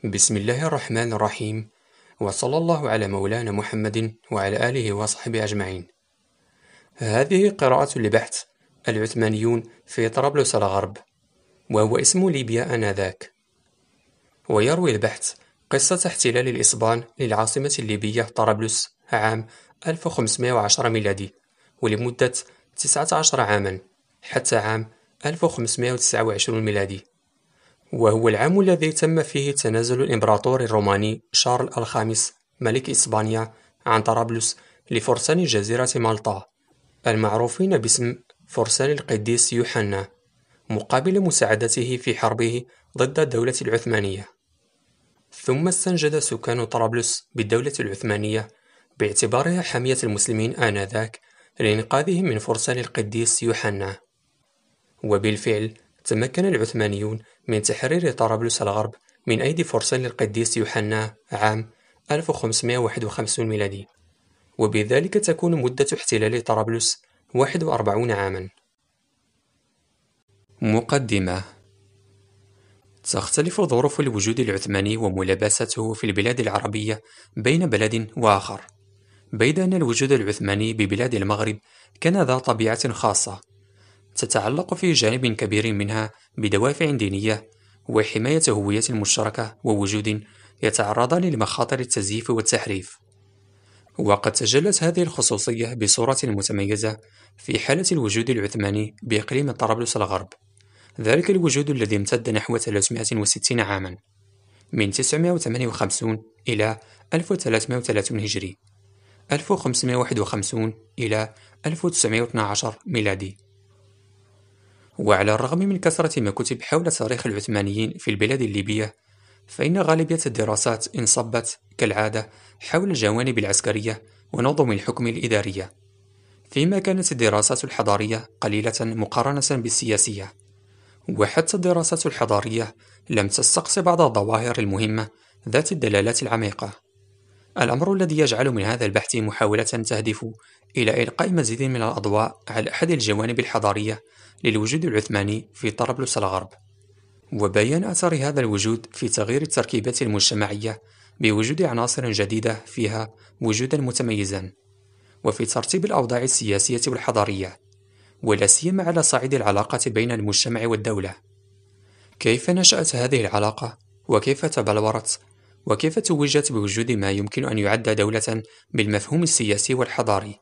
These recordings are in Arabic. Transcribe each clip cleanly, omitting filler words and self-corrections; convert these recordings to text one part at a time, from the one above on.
بسم الله الرحمن الرحيم، وصلى الله على مولانا محمد وعلى آله وصحبه أجمعين. هذه قراءة لبحث العثمانيون في طرابلس الغرب، وهو اسم ليبيا آنذاك. ويروي البحث قصة احتلال الإسبان للعاصمة الليبية طرابلس عام 1510 ميلادي، ولمدة 19 عاما حتى عام 1529 ميلادي، وهو العام الذي تم فيه تنازل الإمبراطور الروماني شارل الخامس ملك إسبانيا عن طرابلس لفرسان جزيرة مالطا المعروفين باسم فرسان القديس يوحنا، مقابل مساعدته في حربه ضد الدولة العثمانية. ثم استنجد سكان طرابلس بالدولة العثمانية باعتبارها حامية المسلمين آنذاك لإنقاذهم من فرسان القديس يوحنا. وبالفعل تمكن العثمانيون من تحرير طرابلس الغرب من أيدي فرسان القديس يوحنا عام 1551 ميلادي، وبذلك تكون مدة احتلال طرابلس 41 عاما. مقدمة. تختلف ظروف الوجود العثماني وملابسته في البلاد العربية بين بلد وآخر، بيد أن الوجود العثماني ببلاد المغرب كان ذا طبيعة خاصة تتعلق في جانب كبير منها بدوافع دينية وحماية هوية مشتركة ووجود يتعرضان لمخاطر التزييف والتحريف. وقد تجلت هذه الخصوصية بصورة متميزة في حالة الوجود العثماني بإقليم طرابلس الغرب، ذلك الوجود الذي امتد نحو 360 عاما من 958 إلى 1330 هجري، 1551 إلى 1912 ميلادي. وعلى الرغم من كثرة ما كتب حول تاريخ العثمانيين في البلاد الليبية، فإن غالبية الدراسات انصبت كالعادة حول الجوانب العسكرية ونظم الحكم الإدارية، فيما كانت الدراسات الحضارية قليلة مقارنة بالسياسية. وحتى الدراسات الحضارية لم تستقص بعض الظواهر المهمة ذات الدلالات العميقة، الأمر الذي يجعل من هذا البحث محاولة تهدف إلى إلقاء مزيد من الأضواء على أحد الجوانب الحضارية للوجود العثماني في طرابلس الغرب، وبيان أثر هذا الوجود في تغيير التركيبات المجتمعية بوجود عناصر جديدة فيها وجودا متميزا، وفي ترتيب الأوضاع السياسية والحضارية، ولا سيما على صعيد العلاقة بين المجتمع والدولة. كيف نشأت هذه العلاقة؟ وكيف تبلورت؟ وكيف توجت بوجود ما يمكن أن يعد دولة بالمفهوم السياسي والحضاري؟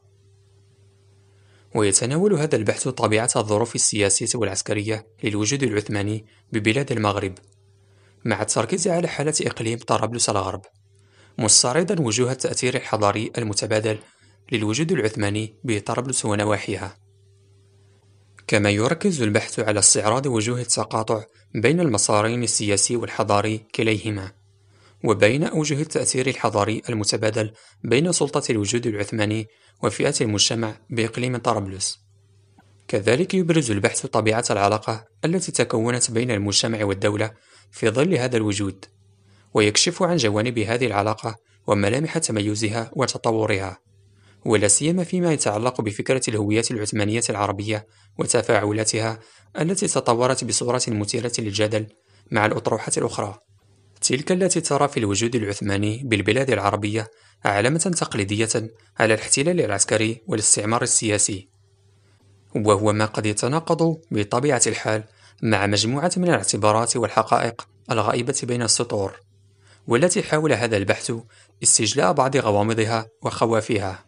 ويتناول هذا البحث طبيعة الظروف السياسية والعسكرية للوجود العثماني ببلاد المغرب، مع التركيز على حالة إقليم طرابلس الغرب، مستعرضا وجوه التأثير الحضاري المتبادل للوجود العثماني بطرابلس ونواحيها. كما يركز البحث على استعراض وجوه التقاطع بين المسارين السياسي والحضاري كليهما، وبين أوجه التأثير الحضاري المتبادل بين سلطة الوجود العثماني وفئات المجتمع بإقليم طرابلس. كذلك يبرز البحث طبيعة العلاقة التي تكونت بين المجتمع والدولة في ظل هذا الوجود، ويكشف عن جوانب هذه العلاقة وملامح تميزها وتطورها، ولا سيما فيما يتعلق بفكرة الهوية العثمانية العربية وتفاعلاتها التي تطورت بصورة مثيرة للجدل مع الأطروحة الأخرى، تلك التي ترى في الوجود العثماني بالبلاد العربية علامة تقليدية على الاحتلال العسكري والاستعمار السياسي، وهو ما قد يتناقض بطبيعة الحال مع مجموعة من الاعتبارات والحقائق الغائبة بين السطور، والتي حاول هذا البحث استجلاء بعض غوامضها وخوافها.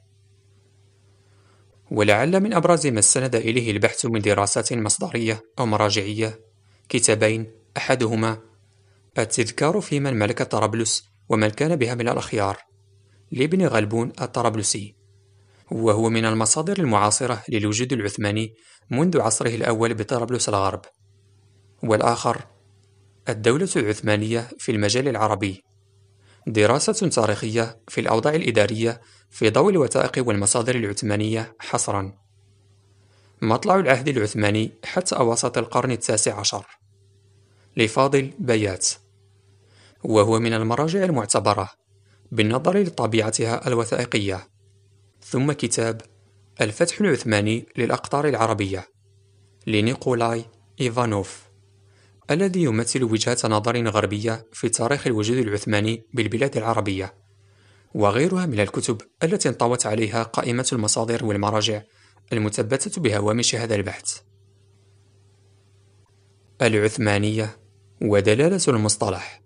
ولعل من أبرز ما استند إليه البحث من دراسات مصدرية أو مراجعية كتابين، أحدهما التذكار في من ملك طرابلس ومن كان بها من الأخيار لابن غلبون الطرابلسي، وهو من المصادر المعاصرة للوجود العثماني منذ عصره الأول بطرابلس الغرب، والآخر الدولة العثمانية في المجال العربي، دراسة تاريخية في الأوضاع الإدارية في ضوء الوثائق والمصادر العثمانية حصرا، مطلع العهد العثماني حتى أواسط القرن التاسع عشر، لفاضل بيات، وهو من المراجع المعتبرة بالنظر لطبيعتها الوثائقية. ثم كتاب الفتح العثماني للأقطار العربية لنيكولاي إيفانوف، الذي يمثل وجهة نظر غربية في تاريخ الوجود العثماني بالبلاد العربية، وغيرها من الكتب التي انطوت عليها قائمة المصادر والمراجع المثبتة بهوامش هذا البحث. العثمانية ودلالة المصطلح.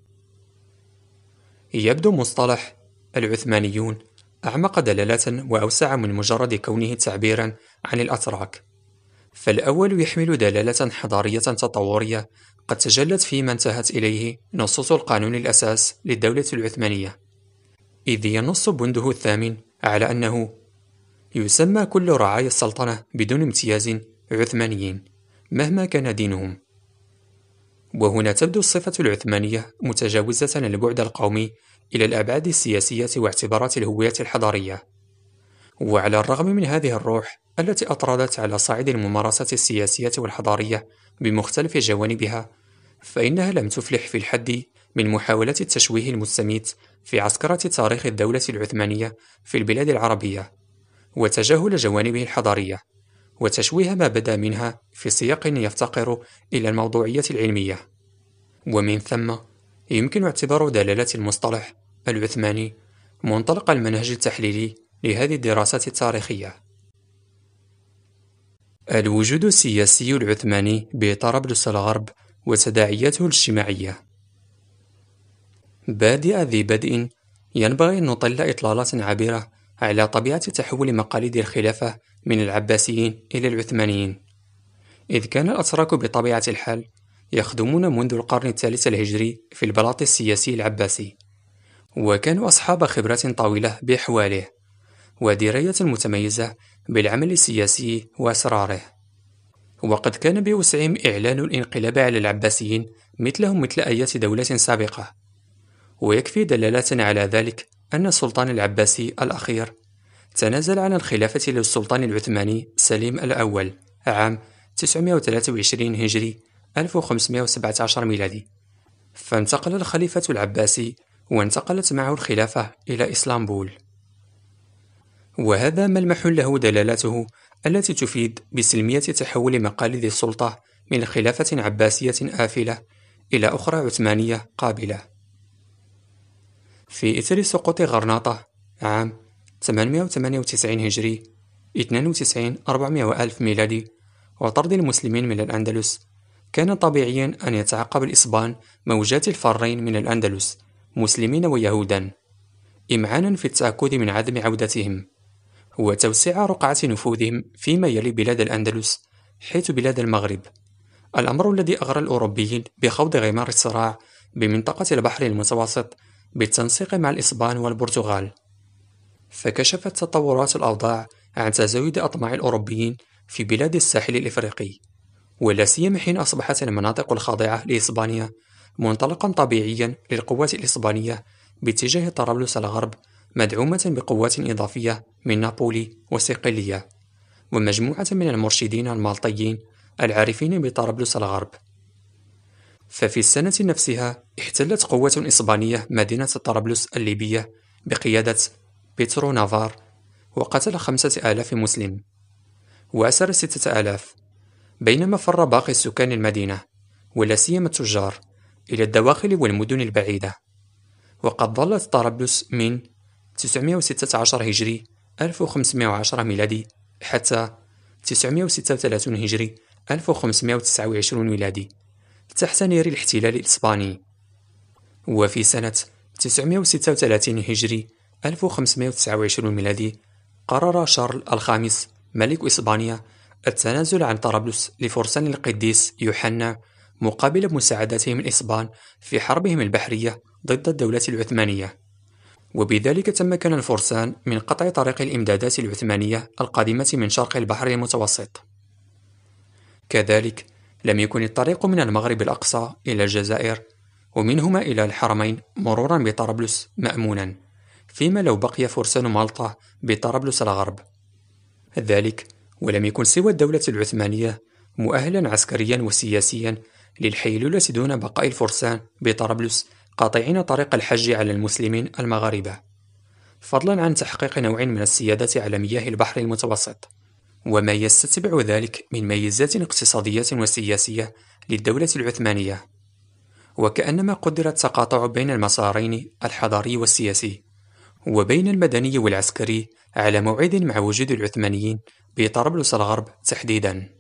يبدو مصطلح العثمانيون أعمق دلالة وأوسع من مجرد كونه تعبيرا عن الأتراك، فالأول يحمل دلالة حضارية تطورية قد تجلت فيما انتهت إليه نصوص القانون الأساس للدولة العثمانية، إذ ينص بنده الثامن على أنه يسمى كل رعايا السلطنة بدون امتياز عثمانيين مهما كان دينهم. وهنا تبدو الصفة العثمانية متجاوزة البعد القومي إلى الأبعاد السياسية واعتبارات الهوية الحضارية. وعلى الرغم من هذه الروح التي أطردت على صعيد الممارسات السياسية والحضارية بمختلف جوانبها، فإنها لم تفلح في الحد من محاولات التشويه المستميت في عسكرة تاريخ الدولة العثمانية في البلاد العربية، وتجاهل جوانبه الحضارية، وتشويه ما بدا منها في سياق يفتقر إلى الموضوعية العلمية. ومن ثم يمكن اعتبار دلالة المصطلح العثماني منطلق المنهج التحليلي لهذه الدراسات التاريخية. الوجود السياسي العثماني بطرابلس الغرب وتداعياته الاجتماعية. بادئ ذي بدء، ينبغي أن نطل إطلالات عابرة على طبيعة تحول مقاليد الخلافة من العباسيين إلى العثمانيين، إذ كان الأتراك بطبيعة الحال يخدمون منذ القرن الثالث الهجري في البلاط السياسي العباسي، وكانوا أصحاب خبرة طويلة بأحواله ودراية متميزة بالعمل السياسي وأسراره، وقد كان بوسعهم إعلان الانقلاب على العباسيين مثلهم مثل أي دولة سابقة. ويكفي دلالة على ذلك أن السلطان العباسي الأخير تنازل عن الخلافة للسلطان العثماني سليم الأول عام 923 هجري 1517 ميلادي، فانتقل الخليفة العباسي وانتقلت معه الخلافة إلى إسطنبول. وهذا ملمح له دلالته التي تفيد بسلمية تحول مقاليد السلطة من خلافة عباسية آفلة إلى أخرى عثمانية قابلة. في إثر سقوط غرناطة عام 898 هجري 92 400 ألف ميلادي وطرد المسلمين من الأندلس، كان طبيعيا أن يتعقب الإسبان موجات الفارين من الأندلس مسلمين ويهودا، إمعانا في التأكد من عدم عودتهم وتوسيع رقعة نفوذهم فيما يلي بلاد الأندلس حيث بلاد المغرب، الأمر الذي أغرى الأوروبيين بخوض غمار الصراع بمنطقة البحر المتوسط بالتنسيق مع الإسبان والبرتغال. فكشفت تطورات الأوضاع عن تزايد أطماع الأوروبيين في بلاد الساحل الإفريقي، ولا سيما حين أصبحت المناطق الخاضعة لإسبانيا منطلقا طبيعيا للقوات الإسبانية باتجاه طرابلس الغرب، مدعومة بقوات إضافية من نابولي وصقلية ومجموعة من المرشدين المالطيين العارفين بطرابلس الغرب. ففي السنة نفسها احتلت قوة إسبانية مدينة طرابلس الليبية بقيادة بيترو نافار، وقتل 5000 مسلم وأسر 6000، بينما فر باقي سكان المدينة ولا سيما التجار إلى الدواخل والمدن البعيدة. وقد ظلت طرابلس من 916 هجري 1510 ميلادي حتى 936 هجري 1529 ميلادي تحت نير الاحتلال الإسباني. وفي سنة 936 هجري 1529 ميلادي قرر شارل الخامس ملك إسبانيا التنازل عن طرابلس لفرسان القديس يوحنا مقابل مساعدتهم الإسبان في حربهم البحرية ضد الدولة العثمانية، وبذلك تمكن الفرسان من قطع طريق الإمدادات العثمانية القادمة من شرق البحر المتوسط. كذلك لم يكن الطريق من المغرب الأقصى إلى الجزائر ومنهما إلى الحرمين مرورا بطرابلس مأمونا، فيما لو بقي فرسان مالطا بطرابلس الغرب. ذلك ولم يكن سوى الدولة العثمانية مؤهلا عسكريا وسياسيا للحيلولة دون بقاء الفرسان بطرابلس قاطعين طريق الحج على المسلمين المغاربة، فضلا عن تحقيق نوع من السيادة على مياه البحر المتوسط. وما يستتبع ذلك من ميزات اقتصادية وسياسية للدولة العثمانية، وكأنما قدر التقاطع بين المسارين الحضاري والسياسي وبين المدني والعسكري على موعد مع وجود العثمانيين بطرابلس الغرب تحديدا.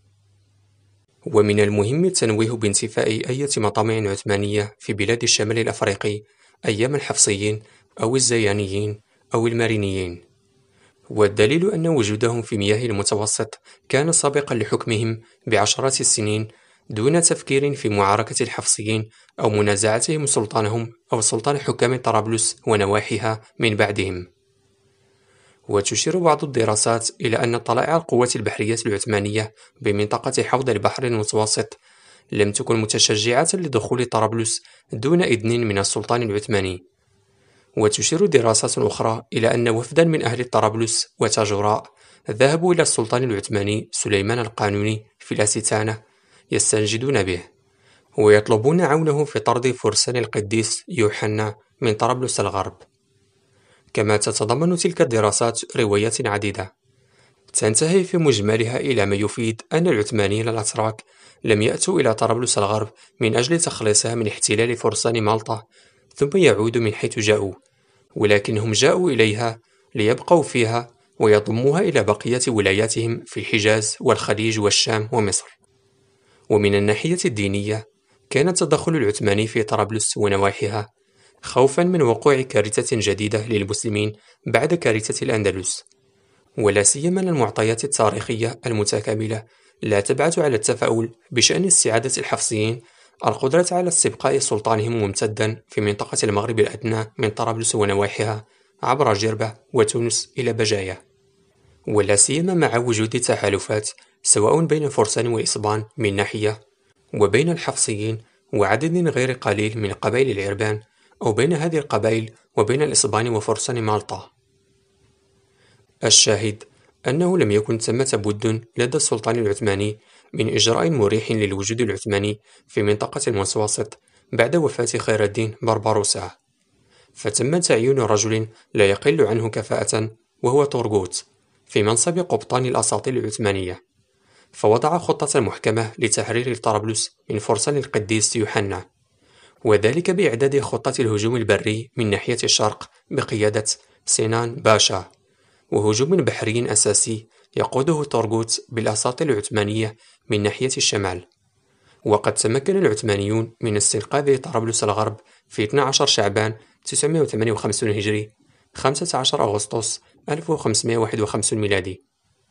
ومن المهم التنويه بانتفاء أي مطامع عثمانية في بلاد الشمال الأفريقي أيام الحفصيين أو الزيانيين أو المارينيين، والدليل أن وجودهم في مياه المتوسط كان سابقا لحكمهم بعشرات السنين دون تفكير في معاركة الحفصيين أو منازعتهم سلطانهم أو سلطان حكام طرابلس ونواحيها من بعدهم. وتشير بعض الدراسات إلى أن طلائع القوات البحرية العثمانية بمنطقة حوض البحر المتوسط لم تكن متشجعة لدخول طرابلس دون إذن من السلطان العثماني. وتشير دراسات أخرى إلى أن وفدا من أهل طرابلس وتاجوراء ذهبوا إلى السلطان العثماني سليمان القانوني في الأستانة يستنجدون به ويطلبون عونه في طرد فرسان القديس يوحنا من طرابلس الغرب. كما تتضمن تلك الدراسات روايات عديدة تنتهي في مجملها إلى ما يفيد أن العثمانيين الأتراك لم يأتوا إلى طرابلس الغرب من أجل تخليصها من احتلال فرسان مالطا ثم يعودوا من حيث جاءوا، ولكنهم جاءوا إليها ليبقوا فيها ويضموها إلى بقية ولاياتهم في الحجاز والخليج والشام ومصر. ومن الناحية الدينية كان التدخل العثماني في طرابلس ونواحيها خوفا من وقوع كارثة جديدة للمسلمين بعد كارثة الأندلس، ولا سيما المعطيات التاريخية المتكاملة لا تبعث على التفاؤل بشأن استعادة الحفصيين القدرة على استبقاء سلطانهم ممتدا في منطقة المغرب الأدنى من طرابلس ونواحيها عبر جربة وتونس إلى بجاية، ولا سيما مع وجود تحالفات سواء بين فرسان وإسبان من ناحية وبين الحفصيين وعدد غير قليل من قبائل العربان، أو بين هذه القبائل وبين الإسبان وفرسان مالطا. الشاهد أنه لم يكن ثمة بد لدى السلطان العثماني من إجراء مريح للوجود العثماني في منطقة المتوسط بعد وفاة خير الدين بربروسا، فتم تعيين رجل لا يقل عنه كفاءة وهو طورغوت في منصب قبطان الأساطيل العثمانية، فوضع خطة محكمة لتحرير طرابلس من فرسان القديس يوحنا، وذلك بإعداد خطة الهجوم البري من ناحية الشرق بقيادة سينان باشا، وهجوم بحري أساسي يقوده طورغوت بالأساطيل العثمانية من ناحية الشمال. وقد تمكن العثمانيون من استنقاذ طرابلس الغرب في 12 شعبان 958 هجري 15 أغسطس 1551 ميلادي.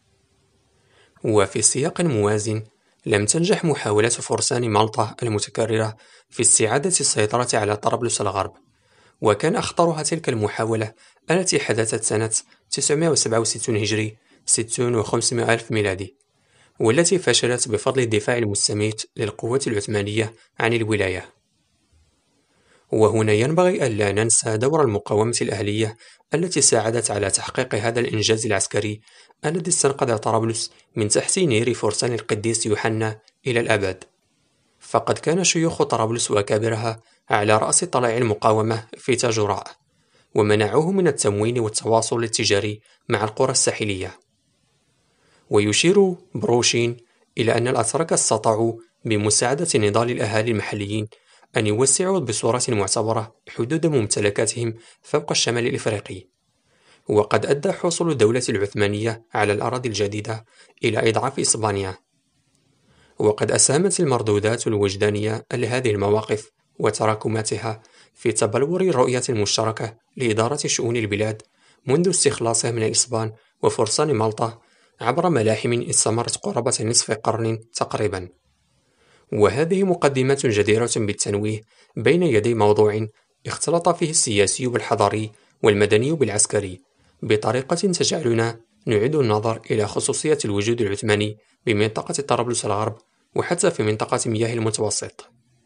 وفي سياق موازن لم تنجح محاولات فرسان مالطا المتكررة في استعادة السيطرة على طرابلس الغرب، وكان أخطرها تلك المحاولة التي حدثت سنة 967 هجري 56 ألف ميلادي، والتي فشلت بفضل الدفاع المستميت للقوات العثمانية عن الولاية. وهنا ينبغي ألا ننسى دور المقاومة الأهلية التي ساعدت على تحقيق هذا الإنجاز العسكري الذي استنقذ طرابلس من تحت نير فرسان القديس يوحنا إلى الأبد. فقد كان شيوخ طرابلس وأكابرها على رأس طلائع المقاومة في تاجوراء، ومنعوه من التموين والتواصل التجاري مع القرى الساحلية. ويشير بروشين إلى أن الأتراك استطاعوا بمساعدة نضال الأهالي المحليين أن يوسعوا بصورة معتبرة حدود ممتلكاتهم فوق الشمال الإفريقي، وقد أدى حصول الدولة العثمانية على الأراضي الجديدة إلى إضعاف إسبانيا. وقد أسهمت المردودات الوجدانية لهذه المواقف وتراكماتها في تبلور الرؤية المشتركة لإدارة شؤون البلاد منذ استخلاصها من الإسبان وفرسان مالطا عبر ملاحم استمرت قرابة نصف قرن تقريبا. وهذه مقدمة جديرة بالتنويه بين يدي موضوع اختلط فيه السياسي بالحضاري والمدني بالعسكري بطريقة تجعلنا نعيد النظر إلى خصوصية الوجود العثماني بمنطقة طرابلس الغرب وحتى في منطقة مياه المتوسط.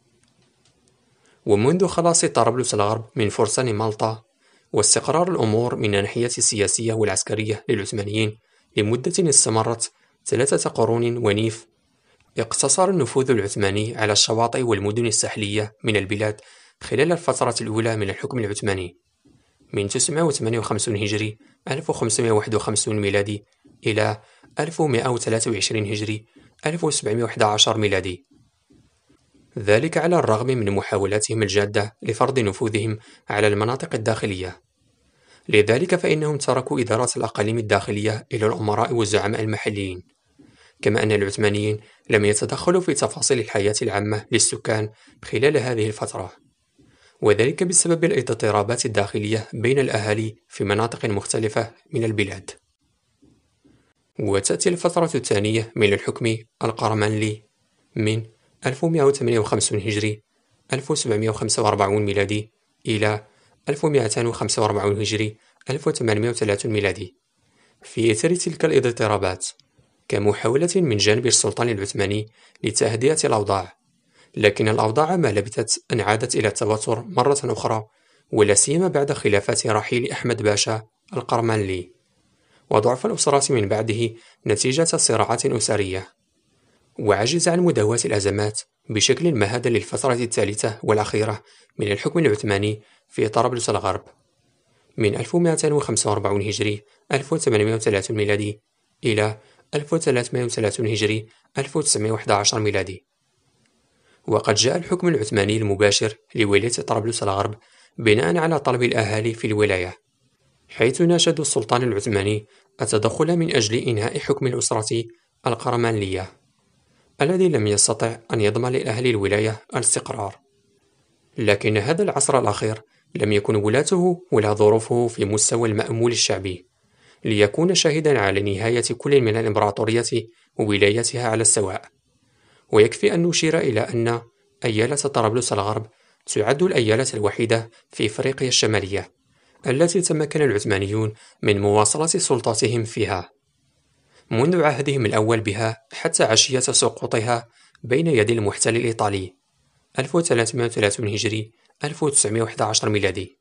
ومنذ خلاص طرابلس الغرب من فرسان مالطا واستقرار الأمور من الناحية السياسية والعسكرية للعثمانيين لمدة استمرت 3 قرون ونيف، اقتصر النفوذ العثماني على الشواطئ والمدن الساحلية من البلاد خلال الفترة الأولى من الحكم العثماني، من 958 هجري 1551 ميلادي إلى 1123 هجري 1711 ميلادي، ذلك على الرغم من محاولاتهم الجادة لفرض نفوذهم على المناطق الداخلية. لذلك فإنهم تركوا إدارة الأقاليم الداخلية إلى الأمراء والزعماء المحليين، كما أن العثمانيين لم يتدخلوا في تفاصيل الحياة العامة للسكان خلال هذه الفترة، وذلك بسبب الاضطرابات الداخلية بين الأهالي في مناطق مختلفة من البلاد. وتأتي الفترة الثانية من الحكم القرمانلي من 1158 هجري 1745 ميلادي إلى 1245 هجري 1830 ميلادي، في إثر تلك الاضطرابات كمحاولة من جانب السلطان العثماني لتهدئة الأوضاع، لكن الأوضاع ما لبثت أن عادت إلى التوتر مرة أخرى، ولا سيما بعد خلافات رحيل أحمد باشا القرمانلي وضعف الأسرة من بعده نتيجة صراعات أسرية، وعجز عن مداواة الأزمات بشكل مهد للفترة الثالثة والأخيرة من الحكم العثماني في طرابلس الغرب من 1245 هجري 1830 ميلادي إلى 1330 هجري 1911 ميلادي. وقد جاء الحكم العثماني المباشر لولاية طرابلس الغرب بناء على طلب الأهالي في الولاية، حيث ناشدوا السلطان العثماني التدخل من أجل إنهاء حكم الأسرة القرمانلية الذي لم يستطع أن يضمن لأهل الولاية الاستقرار. لكن هذا العصر الأخير لم يكن ولاته ولا ظروفه في مستوى المأمول الشعبي ليكون شاهدا على نهاية كل من الإمبراطورية وولايتها على السواء. ويكفي أن نشير إلى أن أيالة طرابلس الغرب تعد الأيالة الوحيدة في إفريقيا الشمالية التي تمكن العثمانيون من مواصلة سلطتهم فيها منذ عهدهم الأول بها حتى عشية سقوطها بين يدي المحتل الإيطالي 1330 هجري 1911 ميلادي.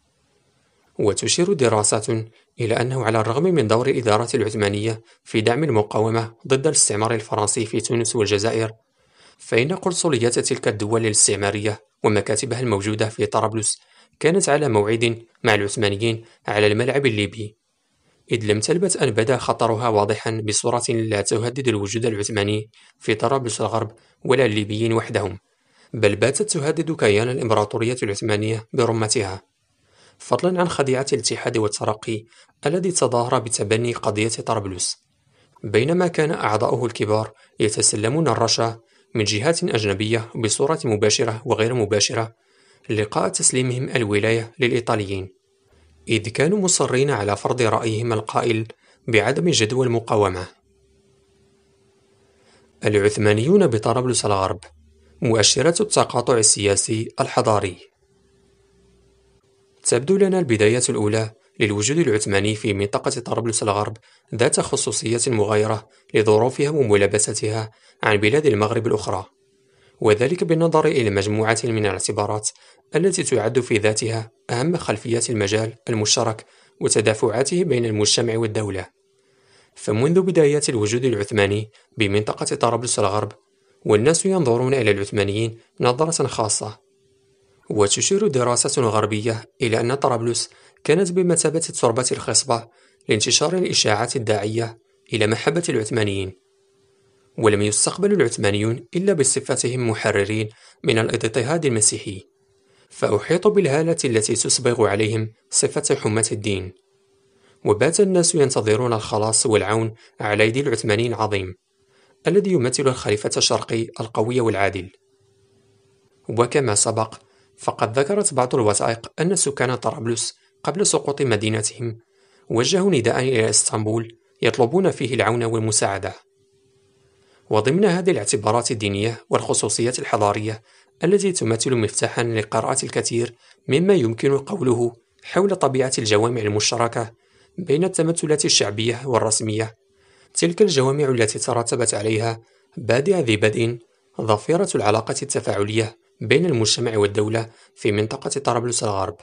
وتشير دراسات إلى أنه على الرغم من دور الإدارة العثمانية في دعم المقاومة ضد الاستعمار الفرنسي في تونس والجزائر، فإن قنصليات تلك الدول الاستعمارية ومكاتبها الموجودة في طرابلس كانت على موعد مع العثمانيين على الملعب الليبي، إذ لم تلبث أن بدا خطرها واضحا بصورة لا تهدد الوجود العثماني في طرابلس الغرب ولا الليبيين وحدهم، بل باتت تهدد كيان الإمبراطورية العثمانية برمتها، فضلا عن خديعة الاتحاد والترقي الذي تظاهر بتبني قضية طرابلس، بينما كان أعضاؤه الكبار يتسلمون الرشا من جهات أجنبية بصورة مباشرة وغير مباشرة لقاء تسليمهم الولاية للإيطاليين، إذ كانوا مصرين على فرض رأيهم القائل بعدم جدوى المقاومة. العثمانيون بطرابلس الغرب، مؤشرات التقاطع السياسي الحضاري. تبدو لنا البداية الأولى للوجود العثماني في منطقة طرابلس الغرب ذات خصوصية مغايرة لظروفها وملابستها عن بلاد المغرب الأخرى، وذلك بالنظر إلى مجموعة من الاعتبارات التي تعد في ذاتها أهم خلفيات المجال المشترك وتدافعاته بين المجتمع والدولة. فمنذ بدايات الوجود العثماني بمنطقة طرابلس الغرب والناس ينظرون إلى العثمانيين نظرة خاصة، وتشير دراسة غربية إلى أن طرابلس كانت بمثابة التربة الخصبة لانتشار الإشاعات الداعية إلى محبة العثمانيين، ولم يستقبل العثمانيون إلا بصفتهم محررين من الاضطهاد المسيحي، فأحيطوا بالهالة التي تسبغ عليهم صفة حماة الدين، وبات الناس ينتظرون الخلاص والعون على أيدي العثماني العظيم الذي يمثل الخليفة الشرقي القوي والعادل. وكما سبق فقد ذكرت بعض الوثائق أن سكان طرابلس قبل سقوط مدينتهم وجهوا نداء إلى اسطنبول يطلبون فيه العون والمساعدة. وضمن هذه الاعتبارات الدينية والخصوصيات الحضارية التي تمثل مفتاحا لقراءة الكثير مما يمكن قوله حول طبيعة الجوامع المشتركة بين التمثلات الشعبية والرسمية، تلك الجوامع التي ترتبت عليها بادئ ذي بدء ظفيرة العلاقة التفاعلية بين المجتمع والدولة في منطقة طرابلس الغرب.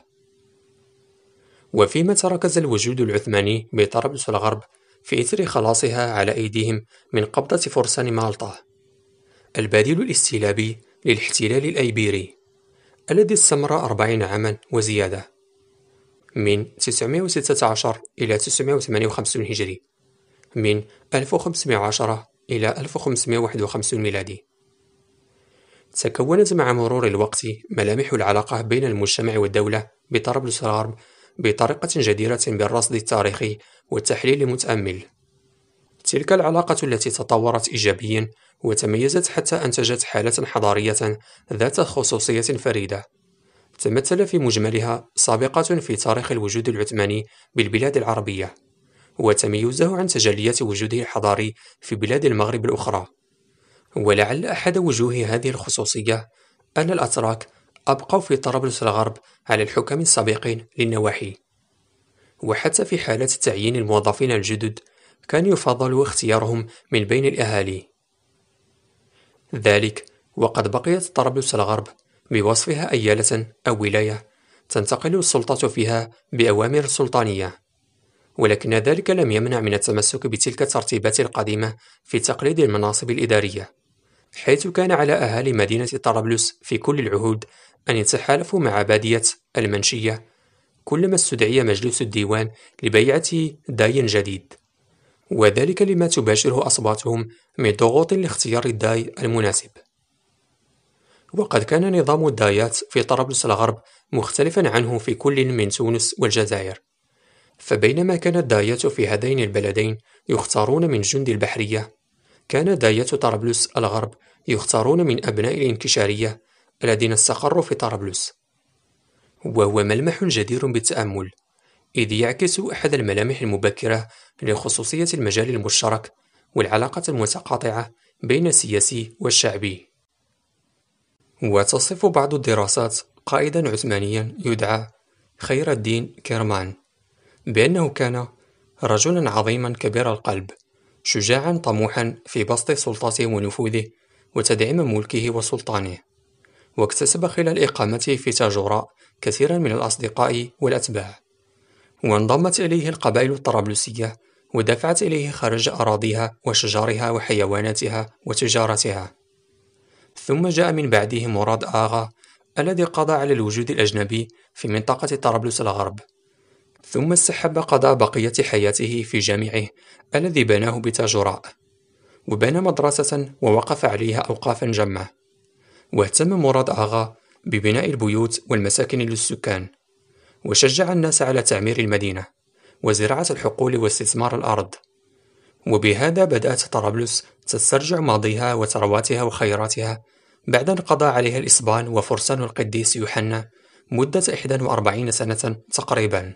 وفيما تركز الوجود العثماني بطرابلس الغرب في إثر خلاصها على أيديهم من قبضة فرسان مالطا، البديل الاستيلابي للاحتلال الأيبيري الذي استمر 40 عاما وزيادة، من 916 إلى 958 هجري، من 1510 إلى 1551 ميلادي. تكونت مع مرور الوقت ملامح العلاقة بين المجتمع والدولة بطرابلس الغرب بطريقة جديرة بالرصد التاريخي والتحليل المتأمل. تلك العلاقة التي تطورت إيجابيا وتميزت حتى أنتجت حالة حضارية ذات خصوصية فريدة، تمثل في مجملها سابقة في تاريخ الوجود العثماني بالبلاد العربية، وتميزه عن تجليات وجوده الحضاري في بلاد المغرب الأخرى. ولعل أحد وجوه هذه الخصوصية أن الأتراك أبقوا في طرابلس الغرب على الحكام السابقين للنواحي، وحتى في حالة تعيين الموظفين الجدد كان يفضل اختيارهم من بين الأهالي. ذلك وقد بقيت طرابلس الغرب بوصفها أيالة أو ولاية تنتقل السلطة فيها بأوامر سلطانية، ولكن ذلك لم يمنع من التمسك بتلك الترتيبات القديمة في تقليد المناصب الإدارية، حيث كان على أهالي مدينة طرابلس في كل العهود أن يتحالفوا مع بادية المنشية كلما استدعي مجلس الديوان لبيعة داي جديد، وذلك لما تباشره أصواتهم من ضغوط لاختيار الداي المناسب. وقد كان نظام الدايات في طرابلس الغرب مختلفا عنه في كل من تونس والجزائر، فبينما كانت دايات في هذين البلدين يختارون من جند البحرية، كان دايات طرابلس الغرب يختارون من أبناء الإنكشارية الذين استقروا في طرابلس، وهو ملمح جدير بالتأمل، إذ يعكس أحد الملامح المبكرة لخصوصية المجال المشترك والعلاقة المتقاطعة بين السياسي والشعبي. وتصف بعض الدراسات قائدا عثمانيا يدعى خير الدين كرمان بأنه كان رجلا عظيما كبير القلب، شجاعا طموحا في بسط سلطته ونفوذه وتدعيم ملكه وسلطانه، واكتسب خلال إقامته في تاجوراء كثيرا من الأصدقاء والأتباع، وانضمت إليه القبائل الطرابلسية ودفعت إليه خارج أراضيها وشجارها وحيواناتها وتجارتها. ثم جاء من بعده مراد آغا الذي قضى على الوجود الأجنبي في منطقة طرابلس الغرب، ثم استحب قضاء بقية حياته في جامعه الذي بناه بتاجوراء، وبنى مدرسة ووقف عليها أوقافا جمة، واهتم مراد آغا ببناء البيوت والمساكن للسكان، وشجع الناس على تعمير المدينة وزراعة الحقول واستثمار الأرض، وبهذا بدأت طرابلس تسترجع ماضيها وثرواتها وخيراتها بعد أن قضى عليها الإسبان وفرسان القديس يوحنا مدة 41 سنة تقريبا.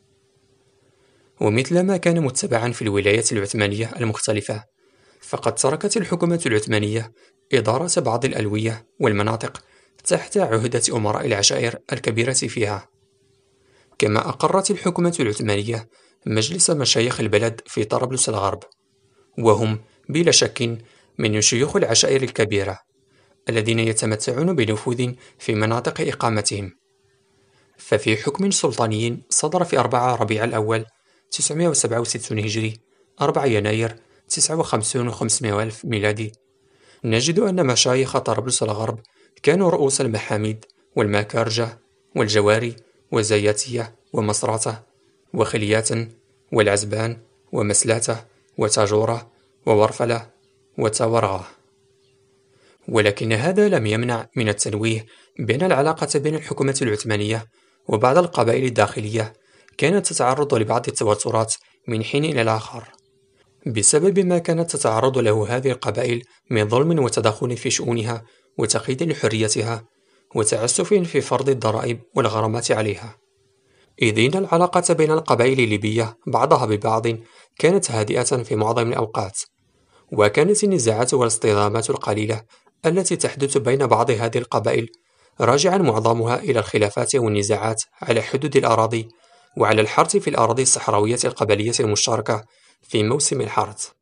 ومثلما كان متبعا في الولايات العثمانية المختلفة، فقد تركت الحكومة العثمانية إدارة بعض الألوية والمناطق تحت عهدة أمراء العشائر الكبيرة فيها، كما أقرت الحكومة العثمانية مجلس مشايخ البلد في طرابلس الغرب، وهم بلا شك من شيوخ العشائر الكبيرة الذين يتمتعون بنفوذ في مناطق إقامتهم. ففي حكم سلطاني صدر في 4 ربيع الأول 967 هجري 4 يناير 59 و500 ألف ميلادي، نجد أن مشايخ طرابلس الغرب كانوا رؤوس المحاميد والماكارجة والجواري والزياتية ومصراتة وخلياتن والعزبان ومسلاتة وتاجورة وورفلة وتاورغة. ولكن هذا لم يمنع من التنويه بأن العلاقة بين الحكومة العثمانية وبعض القبائل الداخلية كانت تتعرض لبعض التوترات من حين إلى الآخر، بسبب ما كانت تتعرض له هذه القبائل من ظلم وتدخل في شؤونها وتقييد لحريتها وتعسف في فرض الضرائب والغرامات عليها، إذ إن العلاقة بين القبائل الليبية بعضها ببعض كانت هادئة في معظم الأوقات، وكانت النزاعات والاصطدامات القليلة التي تحدث بين بعض هذه القبائل راجعا معظمها إلى الخلافات والنزاعات على حدود الأراضي وعلى الحرث في الأراضي الصحراوية القبلية المشتركة في موسم الحرث.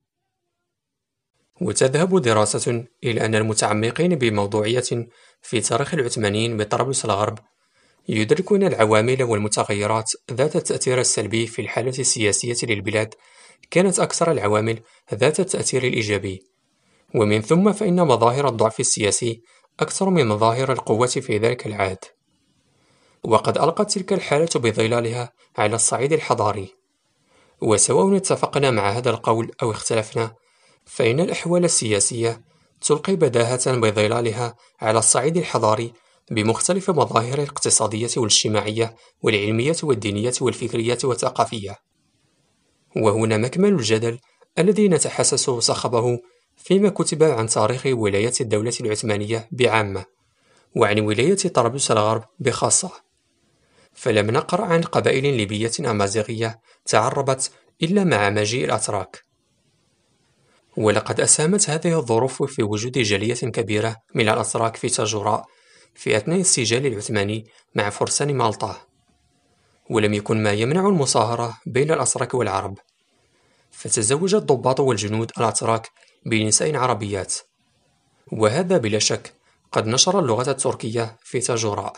وتذهب دراسة إلى أن المتعمقين بموضوعية في تاريخ العثمانيين بطرابلس الغرب يدركون العوامل والمتغيرات ذات التأثير السلبي في الحالة السياسية للبلاد كانت أكثر العوامل ذات التأثير الإيجابي، ومن ثم فإن مظاهر الضعف السياسي أكثر من مظاهر القوة في ذلك العهد. وقد ألقت تلك الحالة بظلالها على الصعيد الحضاري. وسواء اتفقنا مع هذا القول أو اختلفنا، فإن الأحوال السياسية تلقي بداهة بظلالها على الصعيد الحضاري بمختلف مظاهرها الاقتصادية والاجتماعية والعلمية والدينية والفكرية والثقافية. وهنا مكمن الجدل الذي نتحسس صخبه فيما كتب عن تاريخ ولايات الدولة العثمانية بعامة، وعن ولاية طرابلس الغرب بخاصة. فلم نقرأ عن قبائل ليبية أمازيغية تعربت إلا مع مجيء الأتراك. ولقد أسهمت هذه الظروف في وجود جالية كبيرة من الأتراك في تاجوراء في أثناء السجال العثماني مع فرسان مالطا. ولم يكن ما يمنع المصاهرة بين الأتراك والعرب، فتزوج الضباط والجنود الأتراك بنساء عربيات، وهذا بلا شك قد نشر اللغة التركية في تاجوراء.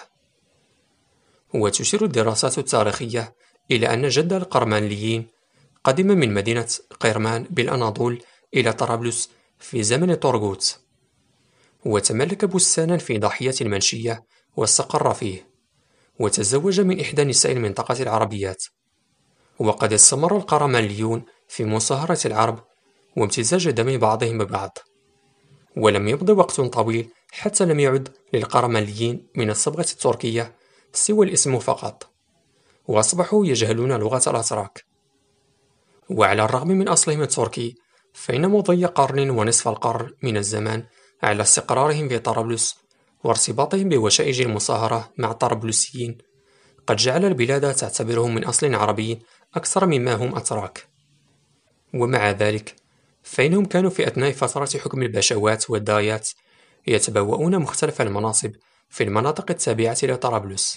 وتشير الدراسات التاريخية إلى أن جد القرمانليين قدم من مدينة قرمان بالأناضول إلى طرابلس في زمن طورغوت، وتملك بستانا في ضاحية المنشية واستقر فيه، وتزوج من إحدى نساء المنطقة العربيات. وقد استمر القرمانليون في مصاهرة العرب وامتزاج دم بعضهم ببعض، ولم يمض وقت طويل حتى لم يعد للقرمانليين من الصبغة التركية سوى الاسم فقط، وأصبحوا يجهلون لغة الأتراك. وعلى الرغم من أصلهم التركي، فإن مضي قرن ونصف القرن من الزمان على استقرارهم في طرابلس وارتباطهم بوشائج المصاهرة مع الطرابلسيين قد جعل البلاد تعتبرهم من أصل عربي أكثر مما هم أتراك. ومع ذلك فإنهم كانوا في أثناء فترة حكم البشوات والدايات يتبوؤون مختلف المناصب في المناطق التابعة لطرابلس.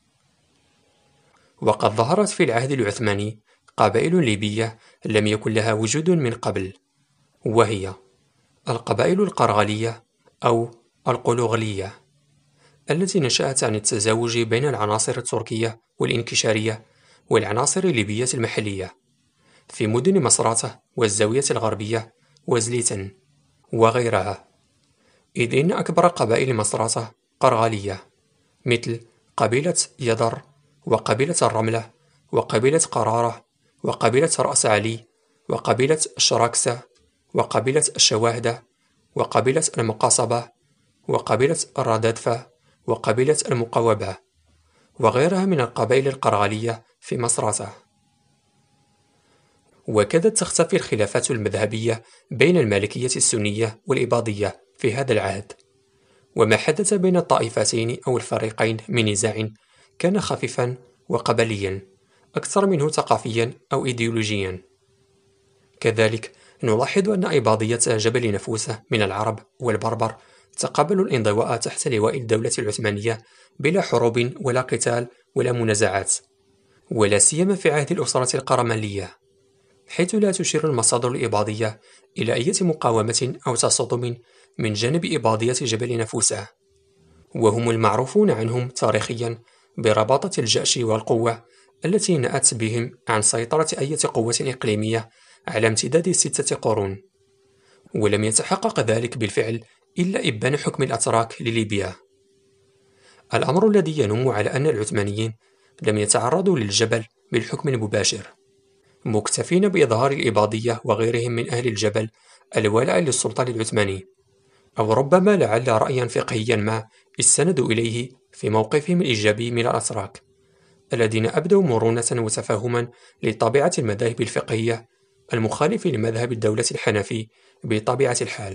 وقد ظهرت في العهد العثماني قبائل ليبية لم يكن لها وجود من قبل، وهي القبائل القرغلية أو القلوغلية، التي نشأت عن التزاوج بين العناصر التركية والإنكشارية والعناصر الليبية المحلية في مدن مصراتة والزاوية الغربية وزليتن وغيرها، إذ إن أكبر قبائل مصراتة قرغالية، مثل قبيلة يدر وقبيلة الرملة وقبيلة قرارة وقبيلة رأس علي وقبيلة الشراكسة وقبيلة الشواهدة وقبيلة المقاصبة وقبيلة الردادفة وقبيلة المقوبة وغيرها من القبائل القرغالية في مصراتة. وكادت تختفي الخلافات المذهبية بين المالكية السنية والإباضية في هذا العهد، وما حدث بين الطائفتين أو الفريقين من نزاع كان خفيفا وقبليا أكثر منه ثقافيا أو إيديولوجيا. كذلك نلاحظ أن إباضية جبل نفوسة من العرب والبربر تقبلوا الانضواء تحت لواء الدولة العثمانية بلا حروب ولا قتال ولا منازعات، ولا سيما في عهد الأسرة القرمانلية، حيث لا تشير المصادر الإباضية إلى أي مقاومة أو تصادم من جانب إباضية جبل نفوسة، وهم المعروفون عنهم تاريخيا برباطة الجأش والقوة التي نأت بهم عن سيطرة أي قوة إقليمية على امتداد 6 قرون. ولم يتحقق ذلك بالفعل إلا إبان حكم الأتراك لليبيا، الأمر الذي ينم على أن العثمانيين لم يتعرضوا للجبل بالحكم المباشر، مكتفين بإظهار الإباضية وغيرهم من أهل الجبل الولاء للسلطان العثماني، أو ربما لعل رأيا فقهيا ما استندوا إليه في موقفهم الإيجابي من الأتراك الذين أبدوا مرونة وتفاهما لطبيعة المذاهب الفقهية المخالف لمذهب الدولة الحنفي بطبيعة الحال.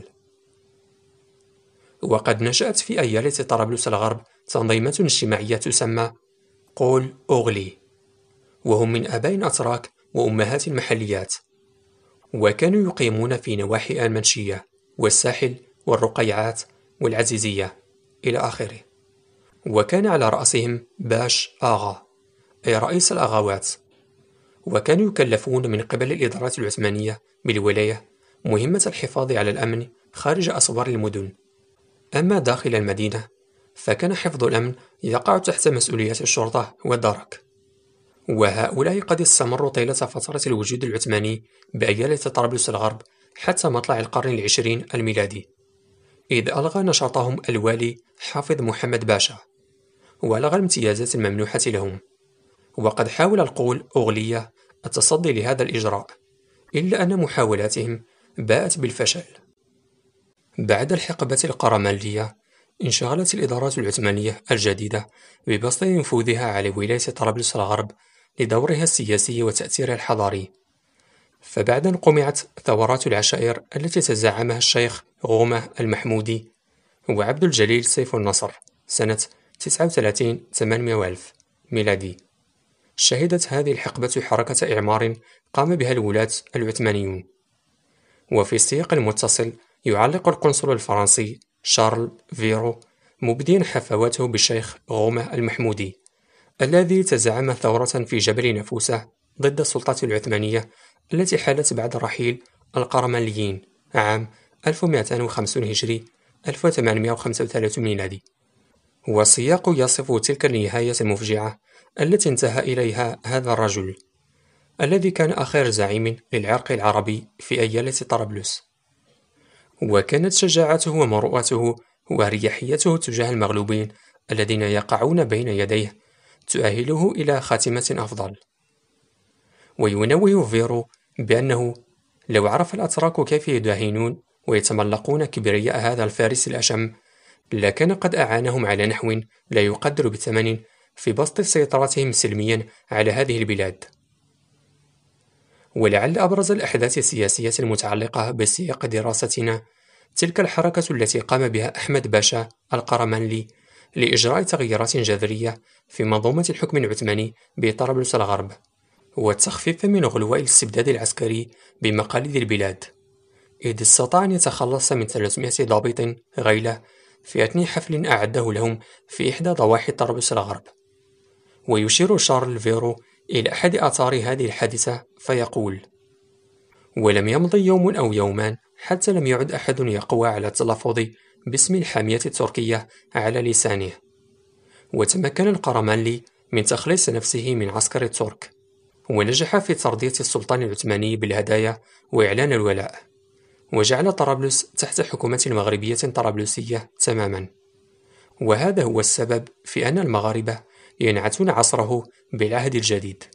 وقد نشأت في أيالة طرابلس الغرب تنظيمات اجتماعية تسمى قول أوغلي، وهم من آباء أتراك وأمهات محليات، وكانوا يقيمون في نواحي المنشية والساحل والرقيعات والعزيزية إلى آخره. وكان على رأسهم باش آغا أي رئيس الأغاوات، وكانوا يكلفون من قبل الإدارة العثمانية بالولاية مهمة الحفاظ على الأمن خارج أسوار المدن. أما داخل المدينة فكان حفظ الأمن يقع تحت مسؤولية الشرطة والدرك، وهؤلاء قد استمروا طيلة فترة الوجود العثماني بأيالة طرابلس الغرب حتى مطلع القرن العشرين الميلادي، إذ ألغى نشاطهم الوالي حافظ محمد باشا، وألغى الامتيازات الممنوحة لهم. وقد حاول القول أغلية التصدي لهذا الإجراء، إلا أن محاولاتهم باءت بالفشل. بعد الحقبة القرمانلية، انشغلت الإدارات العثمانية الجديدة ببسط نفوذها على ولاية طرابلس الغرب لدورها السياسي وتأثيرها الحضاري. فبعد أن قمعت ثورات العشائر التي تزعمها الشيخ غومة المحمودي وعبد الجليل سيف النصر سنة 39-800 ميلادي، شهدت هذه الحقبة حركة إعمار قام بها الولاة العثمانيون. وفي السياق المتصل يعلق القنصل الفرنسي شارل فيرو مبديا حفواته بالشيخ غومة المحمودي الذي تزعم ثورة في جبل نفوسة ضد السلطة العثمانية التي حالت بعد رحيل القرمانليين عام 1250 هجري 1835 ميلادي. والسياق يصف تلك النهاية المفجعة التي انتهى إليها هذا الرجل الذي كان آخر زعيم للعرق العربي في أيالة طرابلس. وكانت شجاعته ومروءته واريحيته تجاه المغلوبين الذين يقعون بين يديه تؤهله إلى خاتمة أفضل. وينوه فيرو بأنه لو عرف الأتراك كيف يداهنون ويتملقون كبرياء هذا الفارس الأشم لكان قد أعانهم على نحو لا يقدر بثمن في بسط سيطرتهم سلميا على هذه البلاد. ولعل أبرز الأحداث السياسية المتعلقة بسياق دراستنا تلك الحركة التي قام بها أحمد باشا القرمانلي لإجراء تغييرات جذرية في منظومة الحكم العثماني بطرابلس الغرب، والتخفيف من غلواء الاستبداد العسكري بمقاليد البلاد، إذ استطاع أن يتخلص من 300 ضابط غيلة في أثناء حفل أعده لهم في إحدى ضواحي طرابلس الغرب. ويشير شارل فيرو إلى أحد آثار هذه الحادثة فيقول: ولم يمض يوم أو يومان حتى لم يعد أحد يقوى على التلفظ باسم الحامية التركية على لسانه. وتمكن القرمانلي من تخليص نفسه من عسكر الترك، ونجح في ترضية السلطان العثماني بالهدايا وإعلان الولاء، وجعل طرابلس تحت حكومة مغربية طرابلسية تماما. وهذا هو السبب في أن المغاربة ينعتون عصره بالعهد الجديد.